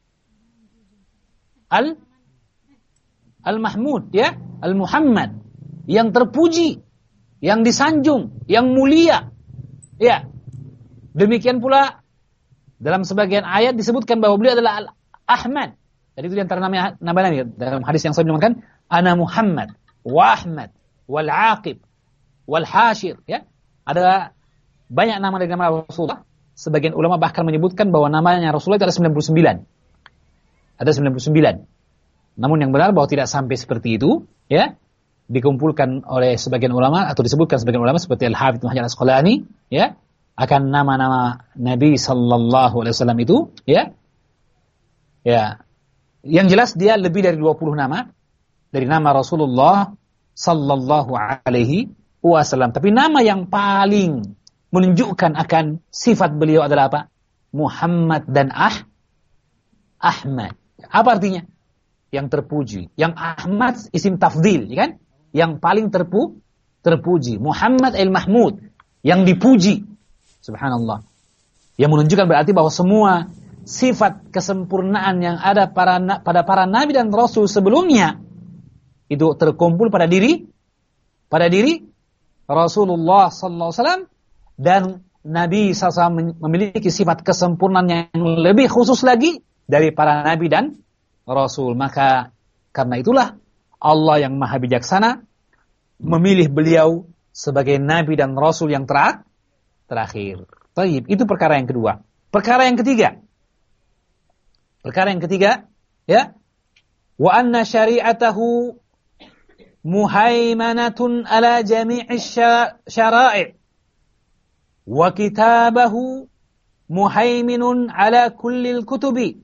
Al Al-Mahmud, ya, Al-Muhammad, yang terpuji, yang disanjung, yang mulia. Ya. Demikian pula dalam sebagian ayat disebutkan bahwa beliau adalah Al-Ahmad. Jadi itu di antara nama nama-nama dalam hadis yang saya bilang, ana Muhammad wa Ahmad wal Aqib wal Hashir, ya. Ada banyak nama dari nama Rasulullah. Sebagian ulama bahkan menyebutkan bahwa namanya Rasulullah itu ada sembilan puluh sembilan. Ada sembilan puluh sembilan. Namun yang benar bahwa tidak sampai seperti itu, ya. Dikumpulkan oleh sebagian ulama atau disebutkan sebagian ulama seperti Al-Hafidz Ibnu Hajar Al-Asqalani, ya, akan nama-nama Nabi sallallahu alaihi wasallam itu, ya. Ya. Yang jelas dia lebih dari dua puluh nama dari nama Rasulullah sallallahu alaihi wasallam. Tapi nama yang paling menunjukkan akan sifat beliau adalah apa? Muhammad dan Ah Ahmad. Apa artinya? Yang terpuji. Yang Ahmad isim tafdil, ya kan? Yang paling terpu terpuji. Muhammad al-Mahmud, yang dipuji. Subhanallah. Yang menunjukkan berarti bahwa semua sifat kesempurnaan yang ada para, pada para nabi dan rasul sebelumnya itu terkumpul pada diri pada diri Rasulullah sallallahu alaihi wasallam, dan Nabi sallallahu alaihi wasallam memiliki sifat kesempurnaan yang lebih khusus lagi dari para nabi dan rasul. Maka karena itulah Allah yang maha bijaksana memilih beliau sebagai nabi dan rasul yang terak, terakhir. Taib, itu perkara yang kedua. Perkara yang ketiga. Perkara yang ketiga, ya. Wa anna syari'atahu muhaimanatun ala jami'i syara'i' wa kitabahu muhaiminun ala kullil kutubi.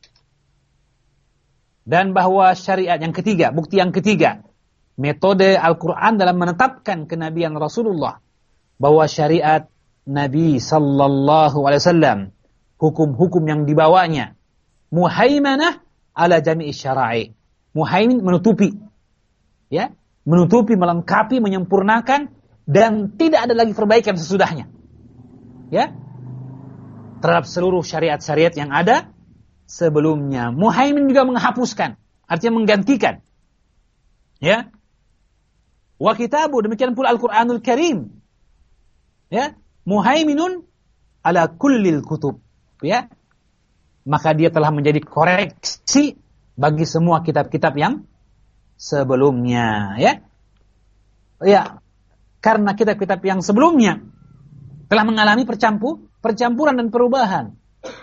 Dan bahwa syariat yang ketiga, bukti yang ketiga, metode Al-Quran dalam menetapkan kenabian Rasulullah, bahwa syariat Nabi sallallahu alaihi wasallam, hukum-hukum yang dibawanya, muhaimanah ala jami'i syara'i. Muhaimin menutupi, ya, menutupi, melengkapi, menyempurnakan, dan tidak ada lagi perbaikan sesudahnya, ya, terhadap seluruh syariat-syariat yang ada sebelumnya. Muhaimin juga menghapuskan, artinya menggantikan, ya. Wa kitabu, demikian pula Al-Quranul Karim, ya, muhaiminun ala kullil kutub, ya, maka dia telah menjadi koreksi bagi semua kitab-kitab yang sebelumnya, ya. Ya, karena kitab-kitab yang sebelumnya telah mengalami percampur, percampuran dan perubahan.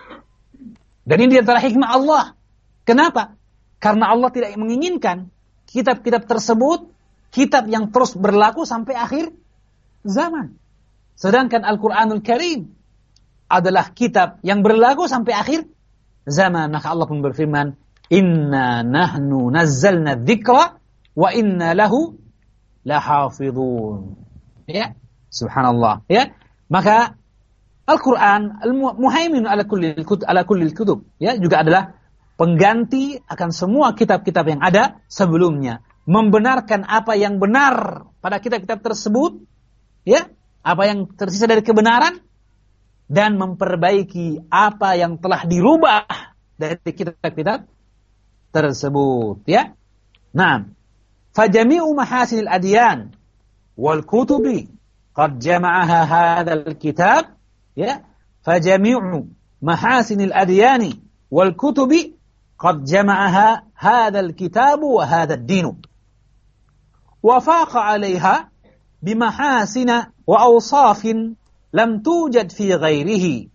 Dan ini antara hikmah Allah. Kenapa? Karena Allah tidak menginginkan kitab-kitab tersebut kitab yang terus berlaku sampai akhir zaman. Sedangkan Al-Quranul Karim adalah kitab yang berlaku sampai akhir zaman. Maka Allah pun berfirman, Inna nahnu nazzalna dzikra wa inna lahu lahafidhun. Ya, subhanallah. Ya, maka Al-Quran al-muhaimin ala kulli ala kulli kutub, ya, juga adalah pengganti akan semua kitab-kitab yang ada sebelumnya, membenarkan apa yang benar pada kitab-kitab tersebut, ya, apa yang tersisa dari kebenaran, dan memperbaiki apa yang telah dirubah dari kitab-kitab tersebut, ya. Nah, fajami'u mahasinil adyan wal kutubi qad jama'aha hadzal kitab, ya, fajami'u mahasinil adyani wal kutubi qad jama'aha hadzal kitab wa hadzal din wa faqa 'alayha bimahasina wa awsafin lam tujad fi ghairihi.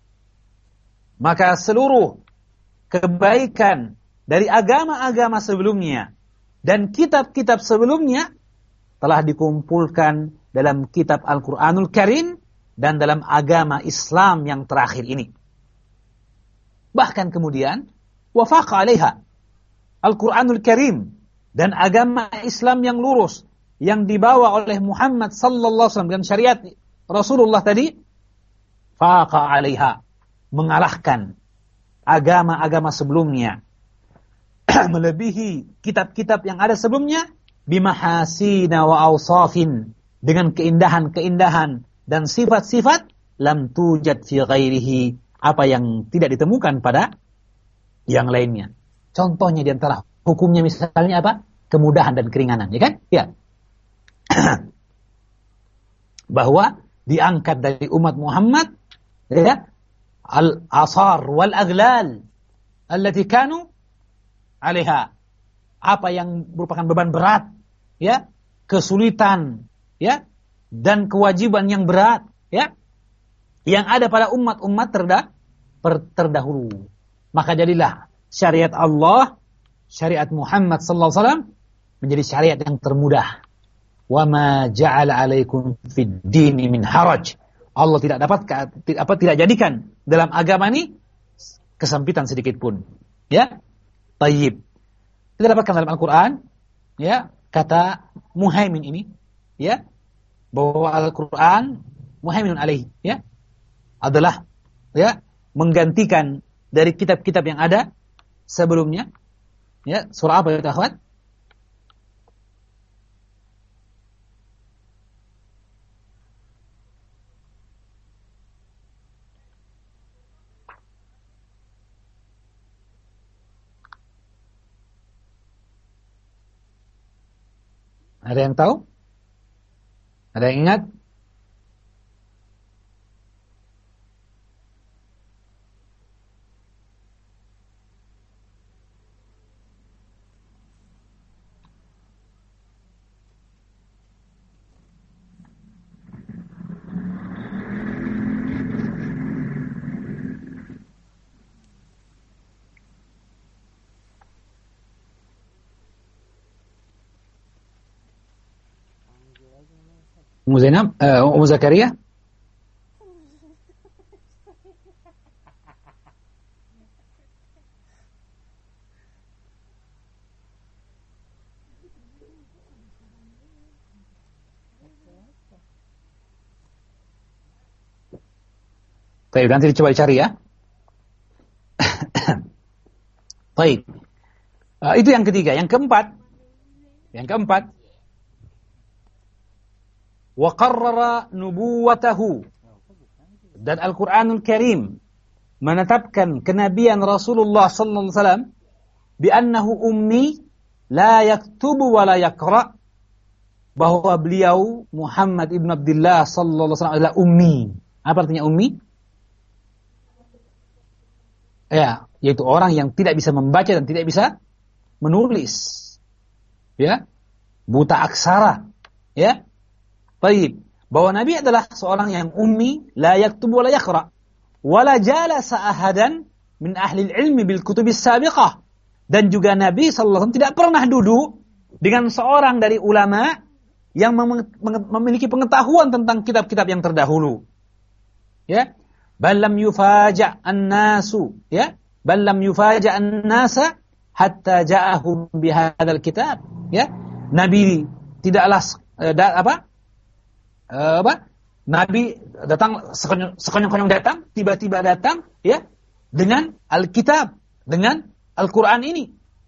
Maka seluruh kebaikan dari agama-agama sebelumnya dan kitab-kitab sebelumnya telah dikumpulkan dalam kitab Al-Quranul Karim dan dalam agama Islam yang terakhir ini. Bahkan kemudian wafaqa 'alaiha, Al-Quranul Karim dan agama Islam yang lurus yang dibawa oleh Muhammad sallallahu alaihi wasallam dengan syariat Rasulullah tadi, faqa 'alaiha, mengalahkan agama-agama sebelumnya, melebihi kitab-kitab yang ada sebelumnya, bimahasina wa awsafin, dengan keindahan-keindahan dan sifat-sifat, lam tujad fi ghairihi, apa yang tidak ditemukan pada yang lainnya. Contohnya di antara hukumnya misalnya apa? Kemudahan dan keringanan, ya kan? Ya. Bahwa diangkat dari umat Muhammad, ya, al-asar wal aghlal allati kanu 'alaiha, apa yang merupakan beban berat, ya, kesulitan, ya, dan kewajiban yang berat, ya, yang ada pada umat-umat terda, terdahulu. Maka jadilah syariat Allah, syariat Muhammad sallallahu alaihi wasallam menjadi syariat yang termudah. Wa ma ja'ala 'alaikum fid dini min haraj. Allah tidak dapat apa tidak jadikan dalam agama ini kesempitan sedikit pun. Ya. Tayyib. Kita dapatkan dalam Al-Qur'an ya, kata muhaimin ini ya, bahwa Al-Qur'an muhaiminun alaihi ya, adalah ya menggantikan dari kitab-kitab yang ada sebelumnya. Ya, surah apa ya, akhwat? Ada yang tahu? Ada yang ingat? Ummu Zainab, uh, Ummu Zakaria? Baik, nanti dicoba dicari ya. Baik. Uh, itu yang ketiga. Yang keempat. Yang keempat. Wa qarrara nubuwatahu, dan Al-Qur'anul Karim menetapkan kenabian Rasulullah sallallahu alaihi wasallam bi annahu ummi la yaktubu wa la yaqra, bahwa beliau Muhammad ibn Abdullah sallallahu alaihi wasallam adalah ummi. Apa artinya ummi? Ya, yaitu orang yang tidak bisa membaca dan tidak bisa menulis. Ya, buta aksara. Ya. Baik, bahwa Nabi adalah seorang yang ummi, la yaktubu wa la yaqra, wa la jalasa ahadan min ahli ilmi bil kutubis sabiqah. Dan juga Nabi sallallahu alaihi wasallam tidak pernah duduk dengan seorang dari ulama yang mem- memiliki pengetahuan tentang kitab-kitab yang terdahulu. Ya, bal lam yufaja' an-nasu, ya, bal lam yufaja' an-nasa hatta ja'ahum bihadzal kitab. Ya, Nabi tidaklah uh, da, apa? Uh, apa? Nabi datang sekonyong-konyong datang, tiba-tiba datang ya dengan Alkitab, dengan Al-Qur'an ini.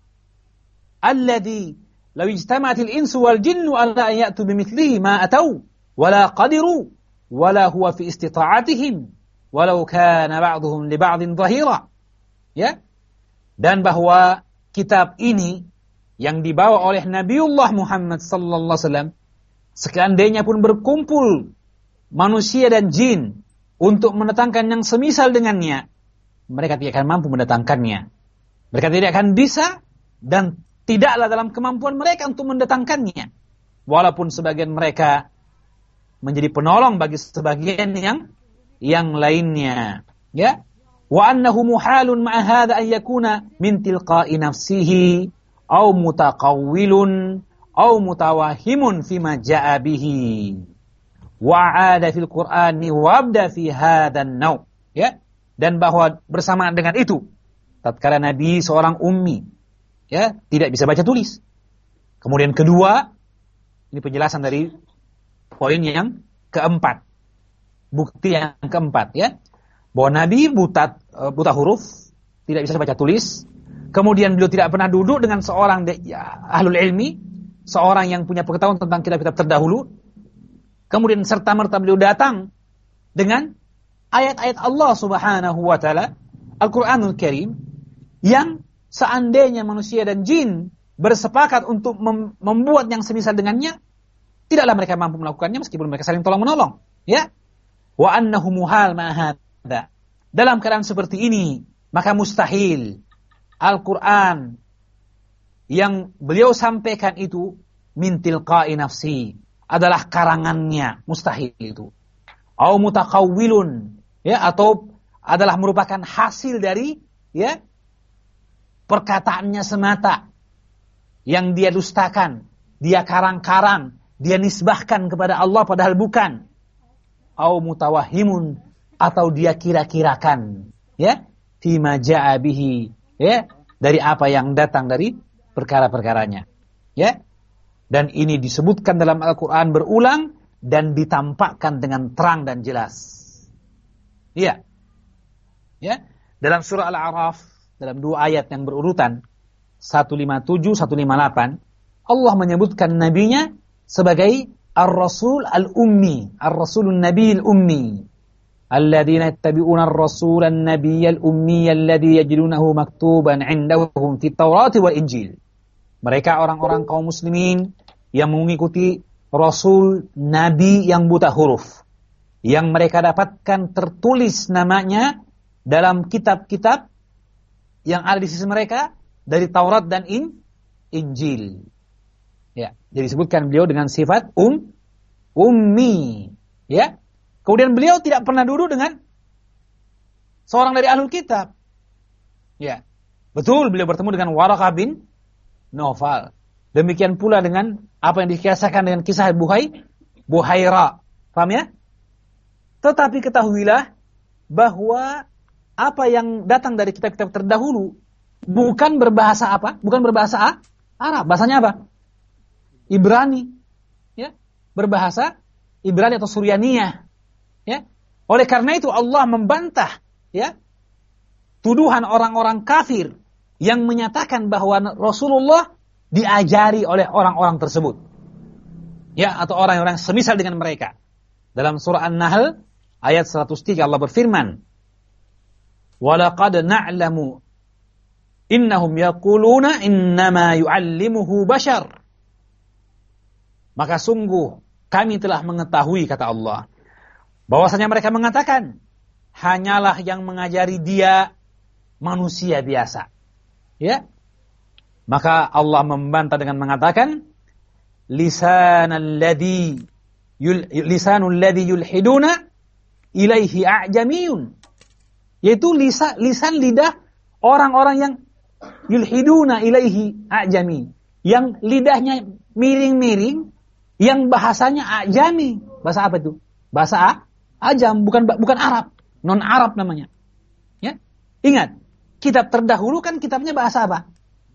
Alladzi law ijtama'atil insu wal jinnu alla ya'tu bimithlihi ma atau wala qadiru wala huwa fi istita'atihim walau kana ba'dhum li ba'dhin dhahira. Ya. Dan bahwa kitab ini yang dibawa oleh Nabiullah Muhammad sallallahu alaihi wasallam, seandainya pun berkumpul manusia dan jin untuk mendatangkan yang semisal dengannya, mereka tidak akan mampu mendatangkannya. Mereka tidak akan bisa dan tidaklah dalam kemampuan mereka untuk mendatangkannya. Walaupun sebagian mereka menjadi penolong bagi sebagian yang yang lainnya. Ya, wa annahu muhalun ma'a hadza an yakuna min tilqa'i nafsihi aw mutaqawwilun au mutawahimun fima ja'a bihi wa'ada fil Qur'ani wabda fi hadzan naw. Ya, dan bahwa bersamaan dengan itu tatkala Nabi seorang ummi ya, tidak bisa baca tulis. Kemudian kedua, ini penjelasan dari poin yang keempat. Bukti yang keempat ya, bahwa Nabi buta buta huruf, tidak bisa baca tulis. Kemudian beliau tidak pernah duduk dengan seorang ya, ahlul ilmi, seorang yang punya pengetahuan tentang kitab-kitab terdahulu. Kemudian serta-merta beliau datang dengan ayat-ayat Allah Subhanahu wa taala, Al-Qur'anul Karim, yang seandainya manusia dan jin bersepakat untuk mem- membuat yang semisal dengannya, tidaklah mereka mampu melakukannya meskipun mereka saling tolong-menolong. Ya. Wa annahu muhal ma hadza. Dalam keadaan seperti ini, maka mustahil Al-Qur'an yang beliau sampaikan itu min tilqa'i nafsi, adalah karangannya, mustahil itu. Au mutaqawwilun, ya, atau adalah merupakan hasil dari ya perkataannya semata yang dia dustakan, dia karang-karang, dia nisbahkan kepada Allah padahal bukan. Au mutawahimun, atau dia kira-kirakan, ya, fima ja'a bihi, ya, dari apa yang datang dari perkara-perkaranya, ya. Dan ini disebutkan dalam Al-Qur'an berulang dan ditampakkan dengan terang dan jelas. Iya. Ya, dalam surah Al-A'raf, dalam dua ayat yang berurutan seratus lima puluh tujuh, seratus lima puluh delapan, Allah menyebutkan nabinya sebagai Ar-Rasul Al-Ummi, Ar-Rasulun Nabi Al-Ummi. Alladzina yattabi'una Ar-Rasul An-Nabiy Al-Ummi alladzi yajidunahu maktuban 'indahum fit Taurat wal Injil. Mereka orang-orang kaum muslimin yang mengikuti Rasul Nabi yang buta huruf, yang mereka dapatkan tertulis namanya dalam kitab-kitab yang ada di sisi mereka dari Taurat dan in, Injil. Ya, jadi disebutkan beliau dengan sifat um ummi, ya. Kemudian beliau tidak pernah duduk dengan seorang dari ahlul kitab. Ya. Betul, beliau bertemu dengan Waraqah bin Naufal. Demikian pula dengan apa yang dikisahkan dengan kisah Buhai Buhaira. Paham ya? Tetapi ketahuilah bahwa apa yang datang dari kitab-kitab terdahulu bukan berbahasa apa? Bukan berbahasa Arab. Bahasanya apa? Ibrani. Ya, berbahasa Ibrani atau Suryaniyah. Ya. Oleh karena itu Allah membantah, ya, tuduhan orang-orang kafir yang menyatakan bahwa Rasulullah diajari oleh orang-orang tersebut. Ya, atau orang-orang semisal dengan mereka. Dalam surah An-Nahl ayat seratus tiga Allah berfirman, "Walaqad na'lamu innahum yaquluna innama yu'allimuhu bashar." Maka sungguh kami telah mengetahui, kata Allah, bahwasanya mereka mengatakan hanyalah yang mengajari dia manusia biasa. Ya. Maka Allah membantah dengan mengatakan lisanal ladzi yul, lisanul ladzi yulhiduna ilaihi a'jamiyun. Yaitu lisan, lisan lidah orang-orang yang yulhiduna ilaihi a'jami, yang lidahnya miring-miring, yang bahasanya ajami. Bahasa apa itu? Bahasa ajam, bukan bukan Arab, non Arab namanya. Ya, ingat, kitab terdahulu kan kitabnya bahasa apa?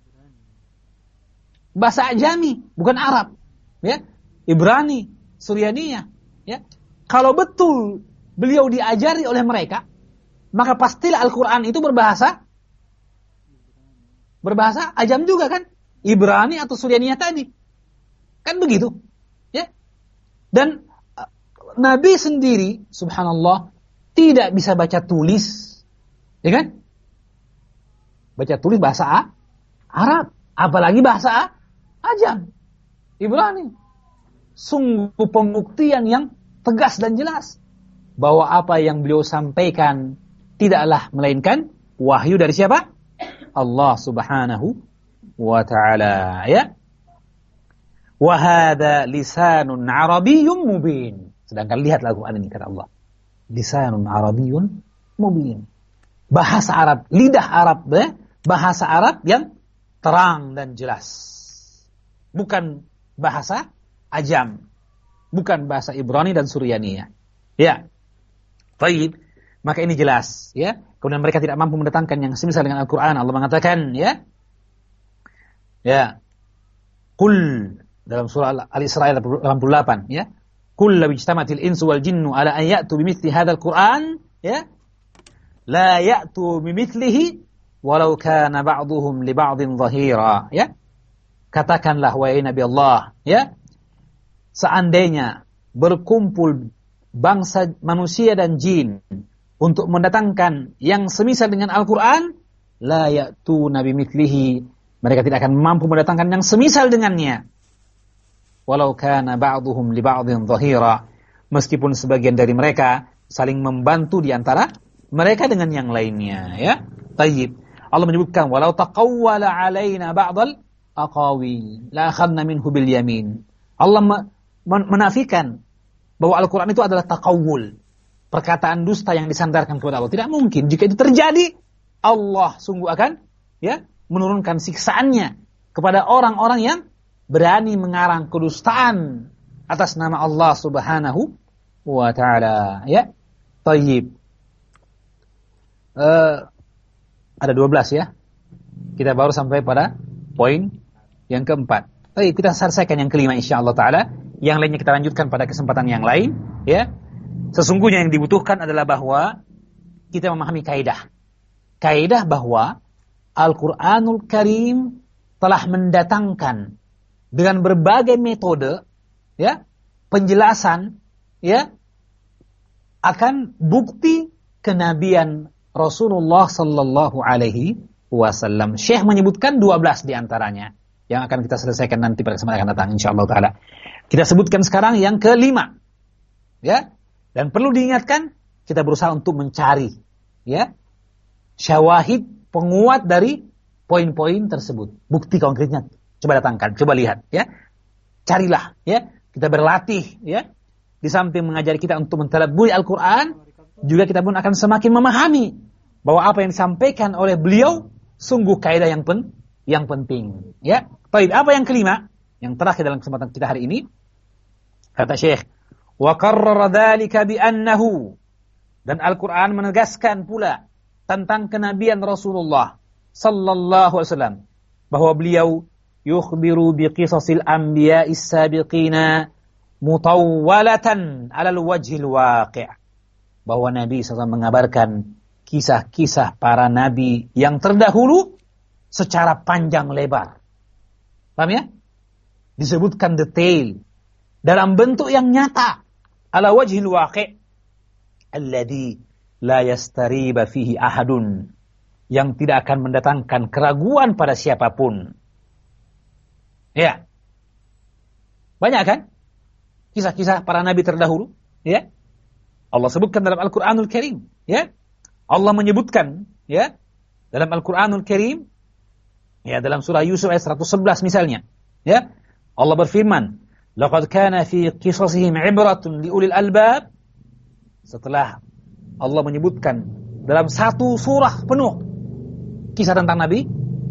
Bahasa ajami, bukan Arab. Ya, Ibrani, Suryaniyah. Ya, kalau betul beliau diajari oleh mereka, maka pastilah Al-Quran itu berbahasa berbahasa ajam juga kan? Ibrani atau Suryaniyah tadi. Kan begitu. Ya. Dan uh, Nabi sendiri, subhanallah, tidak bisa baca tulis. Ya kan? Baca tulis bahasa A, Arab. Apalagi bahasa A, ajam. Ibrani. Sungguh pembuktian yang tegas dan jelas bahwa apa yang beliau sampaikan tidaklah melainkan wahyu dari siapa? Allah Subhanahu wa ta'ala, ya. Wa hadza lisanun arabiyyun mubin. Sedangkan lihatlah Al-Qur'an ini, kata Allah. Lisanun arabiyyun mubin. Bahasa Arab, lidah Arab, ya? Bahasa Arab yang terang dan jelas. Bukan bahasa ajam. Bukan bahasa Ibrani dan Suryaniyah. Ya. Baik. Maka ini jelas, ya. Kemudian mereka tidak mampu mendatangkan yang semisal dengan Al-Qur'an. Allah mengatakan, ya. Ya. Qul dalam surah Al-Isra delapan puluh delapan, ya. Qul law ijtama'atil insu wal jinnu ala an ya'tu bimithli hadzal Qur'an, ya. La ya'tu bimithlihi walau kana ba'dhuhum li ba'dhin dhahira, ya. Katakanlah wahai Nabi Allah, ya. Seandainya berkumpul bangsa manusia dan jin untuk mendatangkan yang semisal dengan Al-Quran, la ya'tu nabi mithlihi, mereka tidak akan mampu mendatangkan yang semisal dengannya. Walau kana ba'duhum li ba'dhin dhahira, meskipun sebagian dari mereka saling membantu di antara mereka dengan yang lainnya, ya. Tayyib. Allah menyebutkan walau taqawwala 'alaina ba'dal aqawil la akhadna minhu bil yamin. Allah menafikan bahwa Al-Quran itu adalah taqawul. perkataan dusta yang disandarkan kepada Allah. Tidak mungkin. Jika itu terjadi, Allah sungguh akan ya menurunkan siksaannya kepada orang-orang yang berani mengarang kedustaan atas nama Allah Subhanahu wa taala. Ya. Tayyib. Uh, ada dua belas ya. Kita baru sampai pada poin yang keempat. Baik, kita selesaikan yang kelima insyaallah taala. Yang lainnya kita lanjutkan pada kesempatan yang lain, ya. Sesungguhnya yang dibutuhkan adalah bahwa kita memahami kaidah. Kaidah bahwa Al-Qur'anul Karim telah mendatangkan dengan berbagai metode, ya, penjelasan, ya, akan bukti kenabian Rasulullah sallallahu alaihi wasallam. Syekh menyebutkan dua belas di antaranya yang akan kita selesaikan nanti pada kesempatan akan datang insyaallah taala. Kita sebutkan sekarang yang kelima. Ya. Dan perlu diingatkan, kita berusaha untuk mencari ya syawahid penguat dari poin-poin tersebut. Bukti konkretnya coba datangkan, coba lihat ya. Carilah ya. Kita berlatih ya. Di samping mengajari kita untuk mentadabburi Al-Qur'an, juga kita pun akan semakin memahami bahwa apa yang disampaikan oleh beliau sungguh kaidah yang pen, yang penting ya. Baik, apa yang kelima? Yang terakhir dalam kesempatan kita hari ini, kata Syekh, wa qarrara dzalika bi annahu, dan Al-Qur'an menegaskan pula tentang kenabian Rasulullah sallallahu alaihi wasallam bahwa beliau yukhbiru bi qisasil anbiya'is sabiqina mutawwalatan 'alal wajhil waqi', bahwa Nabi sallallahu alaihi wasallam mengabarkan kisah-kisah para nabi yang terdahulu secara panjang lebar. Paham ya? Disebutkan detail dalam bentuk yang nyata, ala wajhil waqi' alladhi la yastariba fihi ahadun, yang tidak akan mendatangkan keraguan pada siapapun. Ya. Banyak kan kisah-kisah para nabi terdahulu, ya? Allah sebutkan dalam Al-Qur'anul Karim, ya? Allah menyebutkan, ya, dalam Al-Qur'anul Karim, ya, dalam surah Yusuf ayat seratus sebelas misalnya, ya. Allah berfirman, laqad kana fi qisasihim 'ibratun liulil albab. Setelah Allah menyebutkan dalam satu surah penuh kisah tentang Nabi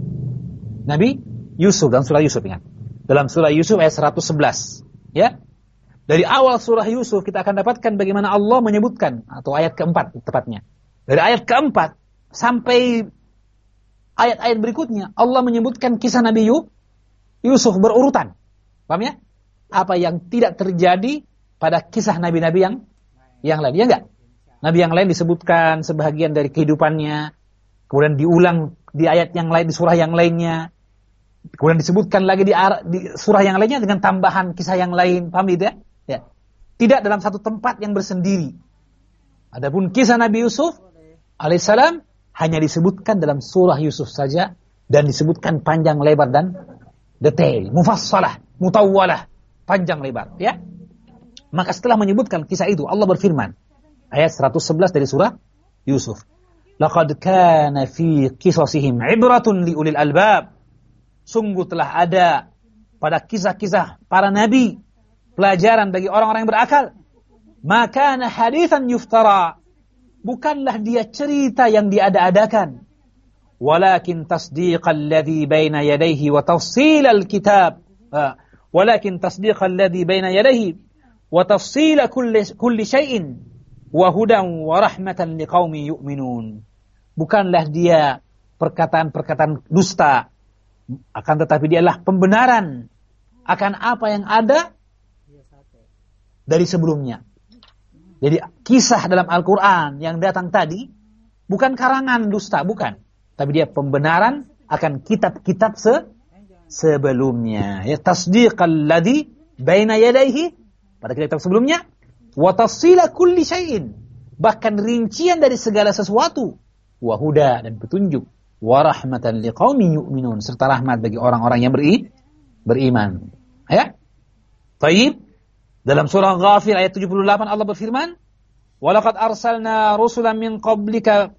Nabi Yusuf, dalam surah Yusuf, ingat. Dalam surah Yusuf ayat seratus sebelas, ya. Dari awal surah Yusuf kita akan dapatkan bagaimana Allah menyebutkan, atau ayat keempat tepatnya. Dari ayat keempat sampai ayat-ayat berikutnya Allah menyebutkan kisah Nabi Yusuf berurutan. Paham ya? Apa yang tidak terjadi pada kisah nabi-nabi yang yang lain, ya enggak? Nabi yang lain disebutkan sebahagian dari kehidupannya, kemudian diulang di ayat yang lain, di surah yang lainnya, kemudian disebutkan lagi di, di surah yang lainnya dengan tambahan kisah yang lain. Paham gitu ya? Ya. Tidak dalam satu tempat yang bersendiri. Adapun kisah Nabi Yusuf alaihissalam hanya disebutkan dalam surah Yusuf saja, dan disebutkan panjang lebar dan detail, mufassalah, mutawwalah, panjang lebar, ya. Maka setelah menyebutkan kisah itu, Allah berfirman, ayat seratus sebelas dari surah Yusuf, laqad kana fi qisasihim 'ibratun liulil albab. Sungguh telah ada pada kisah-kisah para nabi pelajaran bagi orang-orang yang berakal. Ma kana haditsan yuftara, bukanlah dia cerita yang diada-adakan. Walakin tasdiqal ladzi baina yadayhi wa tafsilal kitab. Walakin tasdiqal ladzi baina yadayhi wa tafsila kulli kulli syai'in wa hudan wa rahmatan liqaumin yu'minun. Bukanlah dia perkataan-perkataan dusta, akan tetapi dia adalah pembenaran akan apa yang ada dari sebelumnya. Jadi kisah dalam Al-Quran yang datang tadi bukan karangan dusta, bukan. Tapi dia pembenaran akan kitab-kitab se sebelumnya. Ya, tasdiqal ladzi baina yadayhi, pada kitab sebelumnya, wa tafsila kulli syai'in, bahkan rincian dari segala sesuatu, wa huda, dan petunjuk, wa rahmatan liqaumin yu'minun, serta rahmat bagi orang-orang yang beri, beriman. Ya. Baik. Dalam surah Ghafir ayat tujuh puluh delapan Allah berfirman, "Wa laqad arsalna rusulan min qablika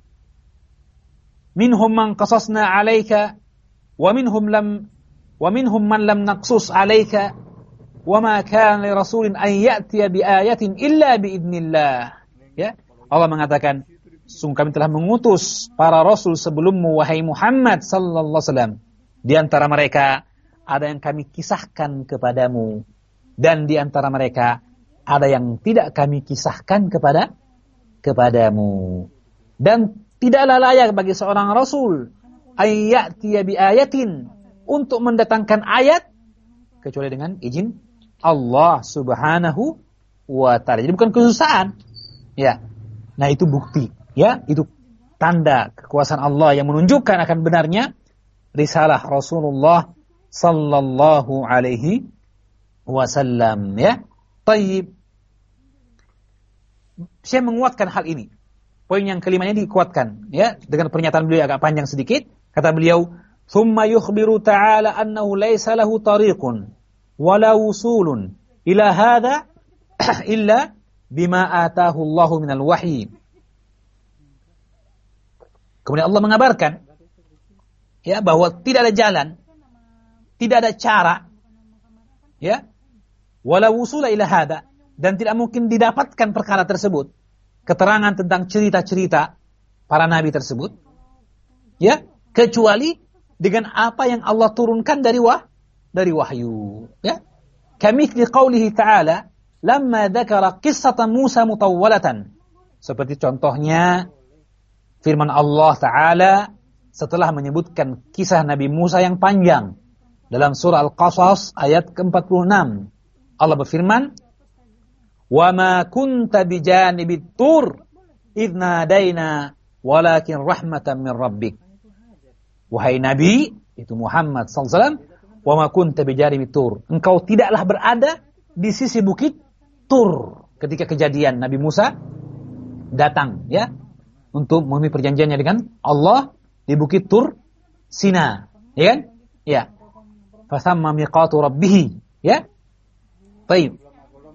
minhum man qasasna 'alaika wa minhum lam wa minhum man lam naqsus 'alaika wa ma kana li rasulin an ya'tiya bi ayatin illa bi idznillah." Ya. Allah mengatakan, sungguh kami telah mengutus para rasul sebelummu wahai Muhammad sallallahu alaihi wasallam. Di antara mereka ada yang kami kisahkan kepadamu, dan di antara mereka ada yang tidak kami kisahkan kepada kepadamu. Dan tidaklah layak bagi seorang rasul ayyatiya bi ayatin, untuk mendatangkan ayat kecuali dengan izin Allah Subhanahu wa taala. Jadi bukan kesusahan. Ya. Nah, itu bukti, ya, itu tanda kekuasaan Allah yang menunjukkan akan benarnya risalah Rasulullah sallallahu alaihi wasallam, ya. Tayyib. Saya menguatkan hal ini. Poin yang kelimanya dikuatkan, ya, dengan pernyataan beliau agak panjang sedikit. Kata beliau, "Tsumma yukhbiru ta'ala annahu laysa lahu tariqun wala wusulun ila hadha illa bima atahu Allahu minal wahyi." Kemudian Allah mengabarkan, ya, bahwa tidak ada jalan, tidak ada cara, ya, wala wusula ila hadha, dan tidak mungkin didapatkan perkara tersebut, keterangan tentang cerita-cerita para nabi tersebut, ya, kecuali dengan apa yang Allah turunkan dari wah dari wahyu, ya. Kamithli qaulihi ta'ala lamma dzakara qissata Musa mutawwalatan. Seperti contohnya firman Allah Ta'ala setelah menyebutkan kisah Nabi Musa yang panjang dalam surah Al-Qasas ayat ke empat puluh enam. Allah berfirman, "Wa ma kunta bijanibit tur idh nadaina walakin rahmatan min rabbik." Wahai Nabi, itu Muhammad sallallahu alaihi wasallam, "Wa ma kunta bijanibit tur." Engkau tidaklah berada di sisi bukit Tur ketika kejadian Nabi Musa datang, ya, untuk memenuhi perjanjiannya dengan Allah di bukit Tur Sina, ya kan? Ya. Fasamma miqatu rabbih, ya. Baik.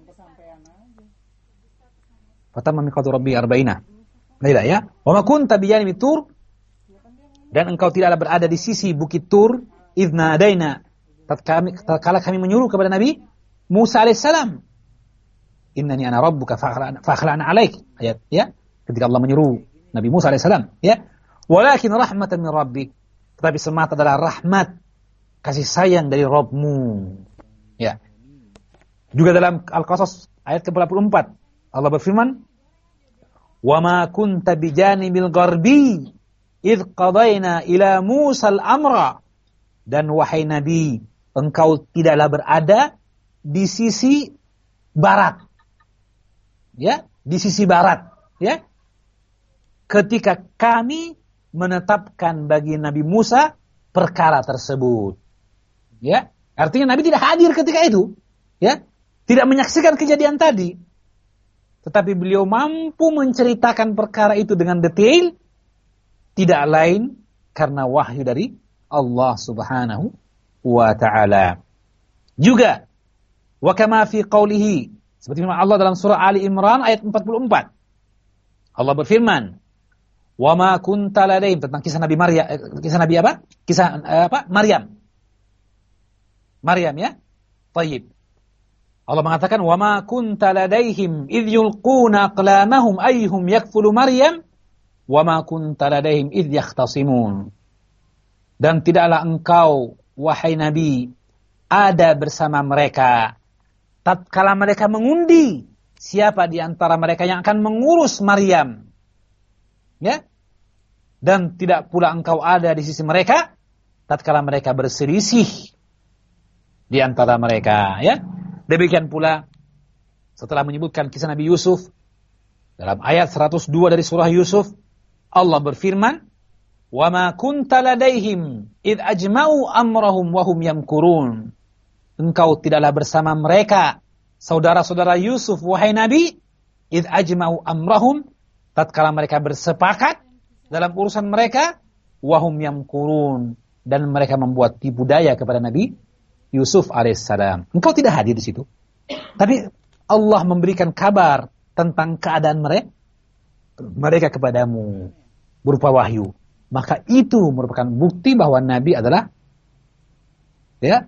Fatamma miqatu rabbih arba'ina. Baiklah, ya. Wa ma kunta bijanibit tur, dan engkau tidaklah berada di sisi bukit Tur idna adaina, tatkala kami menyuruh kepada Nabi Musa alaihissalam, innani ana rabbuka fakhla'na alaik, ayat, ya, ketika Allah menyuruh Nabi Musa alaihissalam, ya, walakin rahmatan min rabbik, tetapi semata adalah rahmat, kasih sayang dari Rabbmu, ya. Juga dalam Al-Qasas ayat ke empat puluh empat Allah berfirman, wa ma kunta bijanibil gharbi idh qadayna ila Musa al-amra, dan wahai Nabi, engkau tidaklah berada di sisi barat, ya, di sisi barat, ya, ketika kami menetapkan bagi Nabi Musa perkara tersebut, ya, artinya Nabi tidak hadir ketika itu, ya, tidak menyaksikan kejadian tadi, tetapi beliau mampu menceritakan perkara itu dengan detail, tidak lain karena wahyu dari Allah Subhanahu wa taala. Juga wa kama fi qaulihi, seperti firman Allah dalam surah Ali Imran ayat empat puluh empat. Allah berfirman, "Wa ma kunta ladaihim," tentang kisah Nabi Maryam, kisah Nabi apa? Kisah apa? Maryam. Maryam, ya. Tayyib. Allah mengatakan, "Wa ma kunta ladaihim idh yulquna aqlamahum ayyuhum yakfulu Maryam wa ma kunta ladaihim idh yakhtasimun." Dan tidaklah engkau, wahai Nabi, ada bersama mereka tatkala mereka mengundi siapa di antara mereka yang akan mengurus Maryam, ya, dan tidak pula engkau ada di sisi mereka tatkala mereka berselisih di antara mereka, ya. Demikian pula setelah menyebutkan kisah Nabi Yusuf dalam ayat seratus dua dari surah Yusuf, Allah berfirman, wa ma kunta ladaihim id ajma'u amrahum wa hum yamkurun. Engkau tidaklah bersama mereka, saudara-saudara Yusuf, wahai Nabi, id ajma'u amrahum, tatkala mereka bersepakat dalam urusan mereka, wa hum yamkurun, dan mereka membuat tipu daya kepada Nabi Yusuf alaihissalam. Engkau tidak hadir di situ, tapi Allah memberikan kabar tentang keadaan mereka mereka kepadamu berupa wahyu. Maka itu merupakan bukti bahwa Nabi adalah, ya,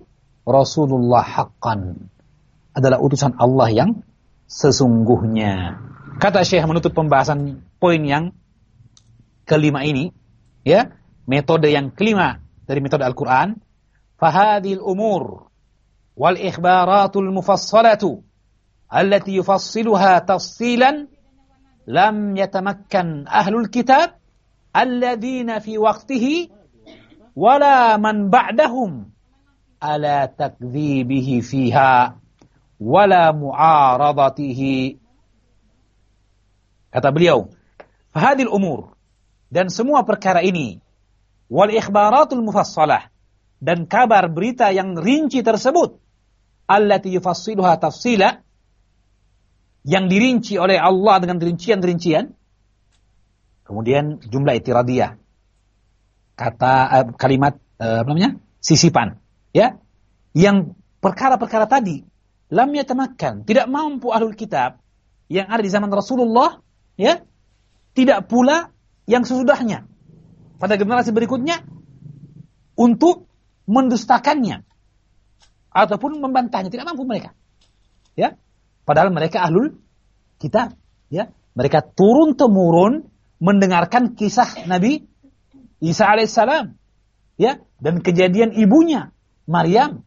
Rasulullah haqqan, adalah utusan Allah yang sesungguhnya. Kata Syekh menutup pembahasan poin yang kelima ini, ya, metode yang kelima dari metode Al-Quran, fahadhil umur wal ikhbaratul mufassalatu allati yufassiluha tafsilan lam yatamakkan ahlul kitab alladhina fi waqtihi wala man ba'dahum ala takdzibihi fiha wala mu'aradatihi. Kata beliau, fahadil umur, dan semua perkara ini, wal ikhbaratul mufassalah, dan kabar berita yang rinci tersebut, allati yufassiluha tafsila, yang dirinci oleh Allah dengan rincian-rincian. Kemudian jumlah itiradiyah, kata eh, kalimat eh, apa namanya? Sisipan, ya. Yang perkara-perkara tadi lam yatamakkan, tidak mampu ahlul kitab yang ada di zaman Rasulullah, ya, tidak pula yang sesudahnya pada generasi berikutnya untuk mendustakannya ataupun membantahnya, tidak mampu mereka, ya, padahal mereka ahlul kitab, ya, mereka turun temurun mendengarkan kisah Nabi Isa alaihissalam, ya, dan kejadian ibunya Maryam,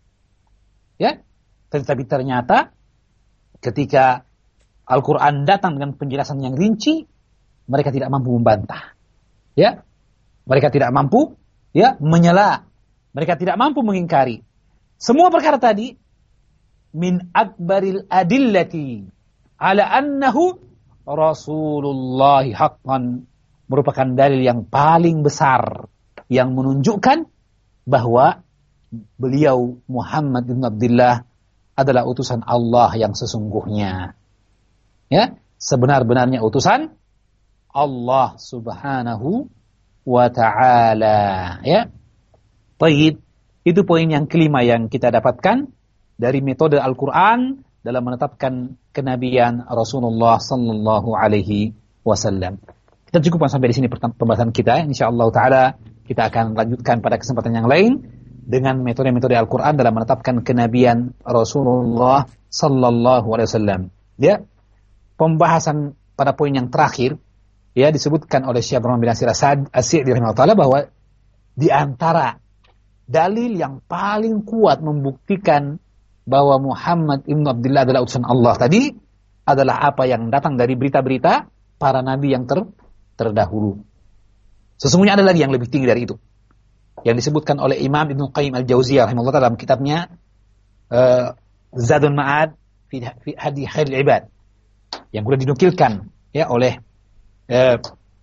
ya, tetapi ternyata ketika Al-Quran datang dengan penjelasan yang rinci, mereka tidak mampu membantah, ya, mereka tidak mampu, ya, menyela, mereka tidak mampu mengingkari. Semua perkara tadi min akbaril adillati ala annahu Rasulullah haqqan, merupakan dalil yang paling besar yang menunjukkan bahwa beliau Muhammad bin Abdullah adalah utusan Allah yang sesungguhnya. Ya, sebenar-benarnya utusan Allah Subhanahu wa taala, ya. Baik, itu poin yang kelima yang kita dapatkan dari metode Al-Qur'an dalam menetapkan kenabian Rasulullah sallallahu alaihi wasallam. Kita cukupkan sampai di sini pembahasan kita. Insyaallah taala kita akan lanjutkan pada kesempatan yang lain dengan metode-metode Al-Qur'an dalam menetapkan kenabian Rasulullah sallallahu alaihi wasallam. Ya. Pembahasan pada poin yang terakhir, ya, disebutkan oleh Syekh Muhammad bin Nasir As-Sa'di rahimahullah bahwa di antara dalil yang paling kuat membuktikan bahwa Muhammad ibn Abdullah adalah utusan Allah tadi adalah apa yang datang dari berita-berita para nabi yang ter, terdahulu. Sesungguhnya ada lagi yang lebih tinggi dari itu, yang disebutkan oleh Imam Ibnu Qayyim Al-Jauziyah rahimahullah dalam kitabnya uh, Zadul Ma'ad fi Hadi Khairil Ibad, yang sudah dinukilkan, ya, oleh uh,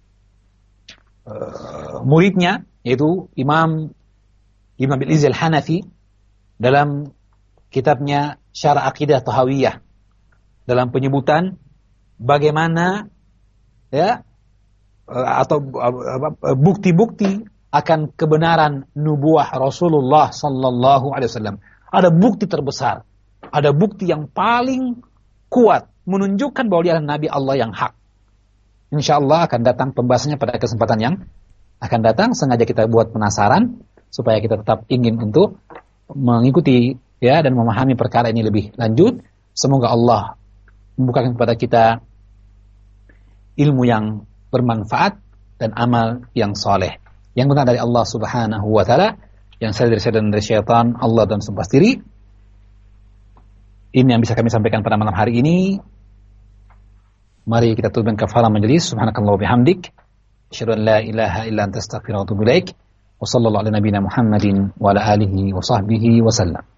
uh, muridnya, yaitu Imam Ibn Abil Izz Al-Hanafi dalam kitabnya Syarah Aqidah Tahawiyah, dalam penyebutan bagaimana, ya, atau bukti-bukti akan kebenaran nubuah Rasulullah sallallahu alaihi wasallam. Ada bukti terbesar, ada bukti yang paling kuat menunjukkan bahwa dia adalah Nabi Allah yang hak. Insyaallah akan datang pembahasannya pada kesempatan yang akan datang. Sengaja kita buat penasaran supaya kita tetap ingin untuk mengikuti, ya, dan memahami perkara ini lebih lanjut. Semoga Allah membukakan kepada kita ilmu yang bermanfaat dan amal yang soleh. Yang benar dari Allah Subhanahu wa taala, yang salah dari syaitan dari syaitan Allah dan sempat diri. Ini yang bisa kami sampaikan pada malam hari ini. Mari kita tutup dengan kafarah majelis. Subhanakallah wa bihamdik, asyhadu an la ilaha illa anta astaghfiruka wa atubu ilaik. Wa sallallahu ala nabiyyina Muhammadin wa ala alihi wa sahbihi wa sallam.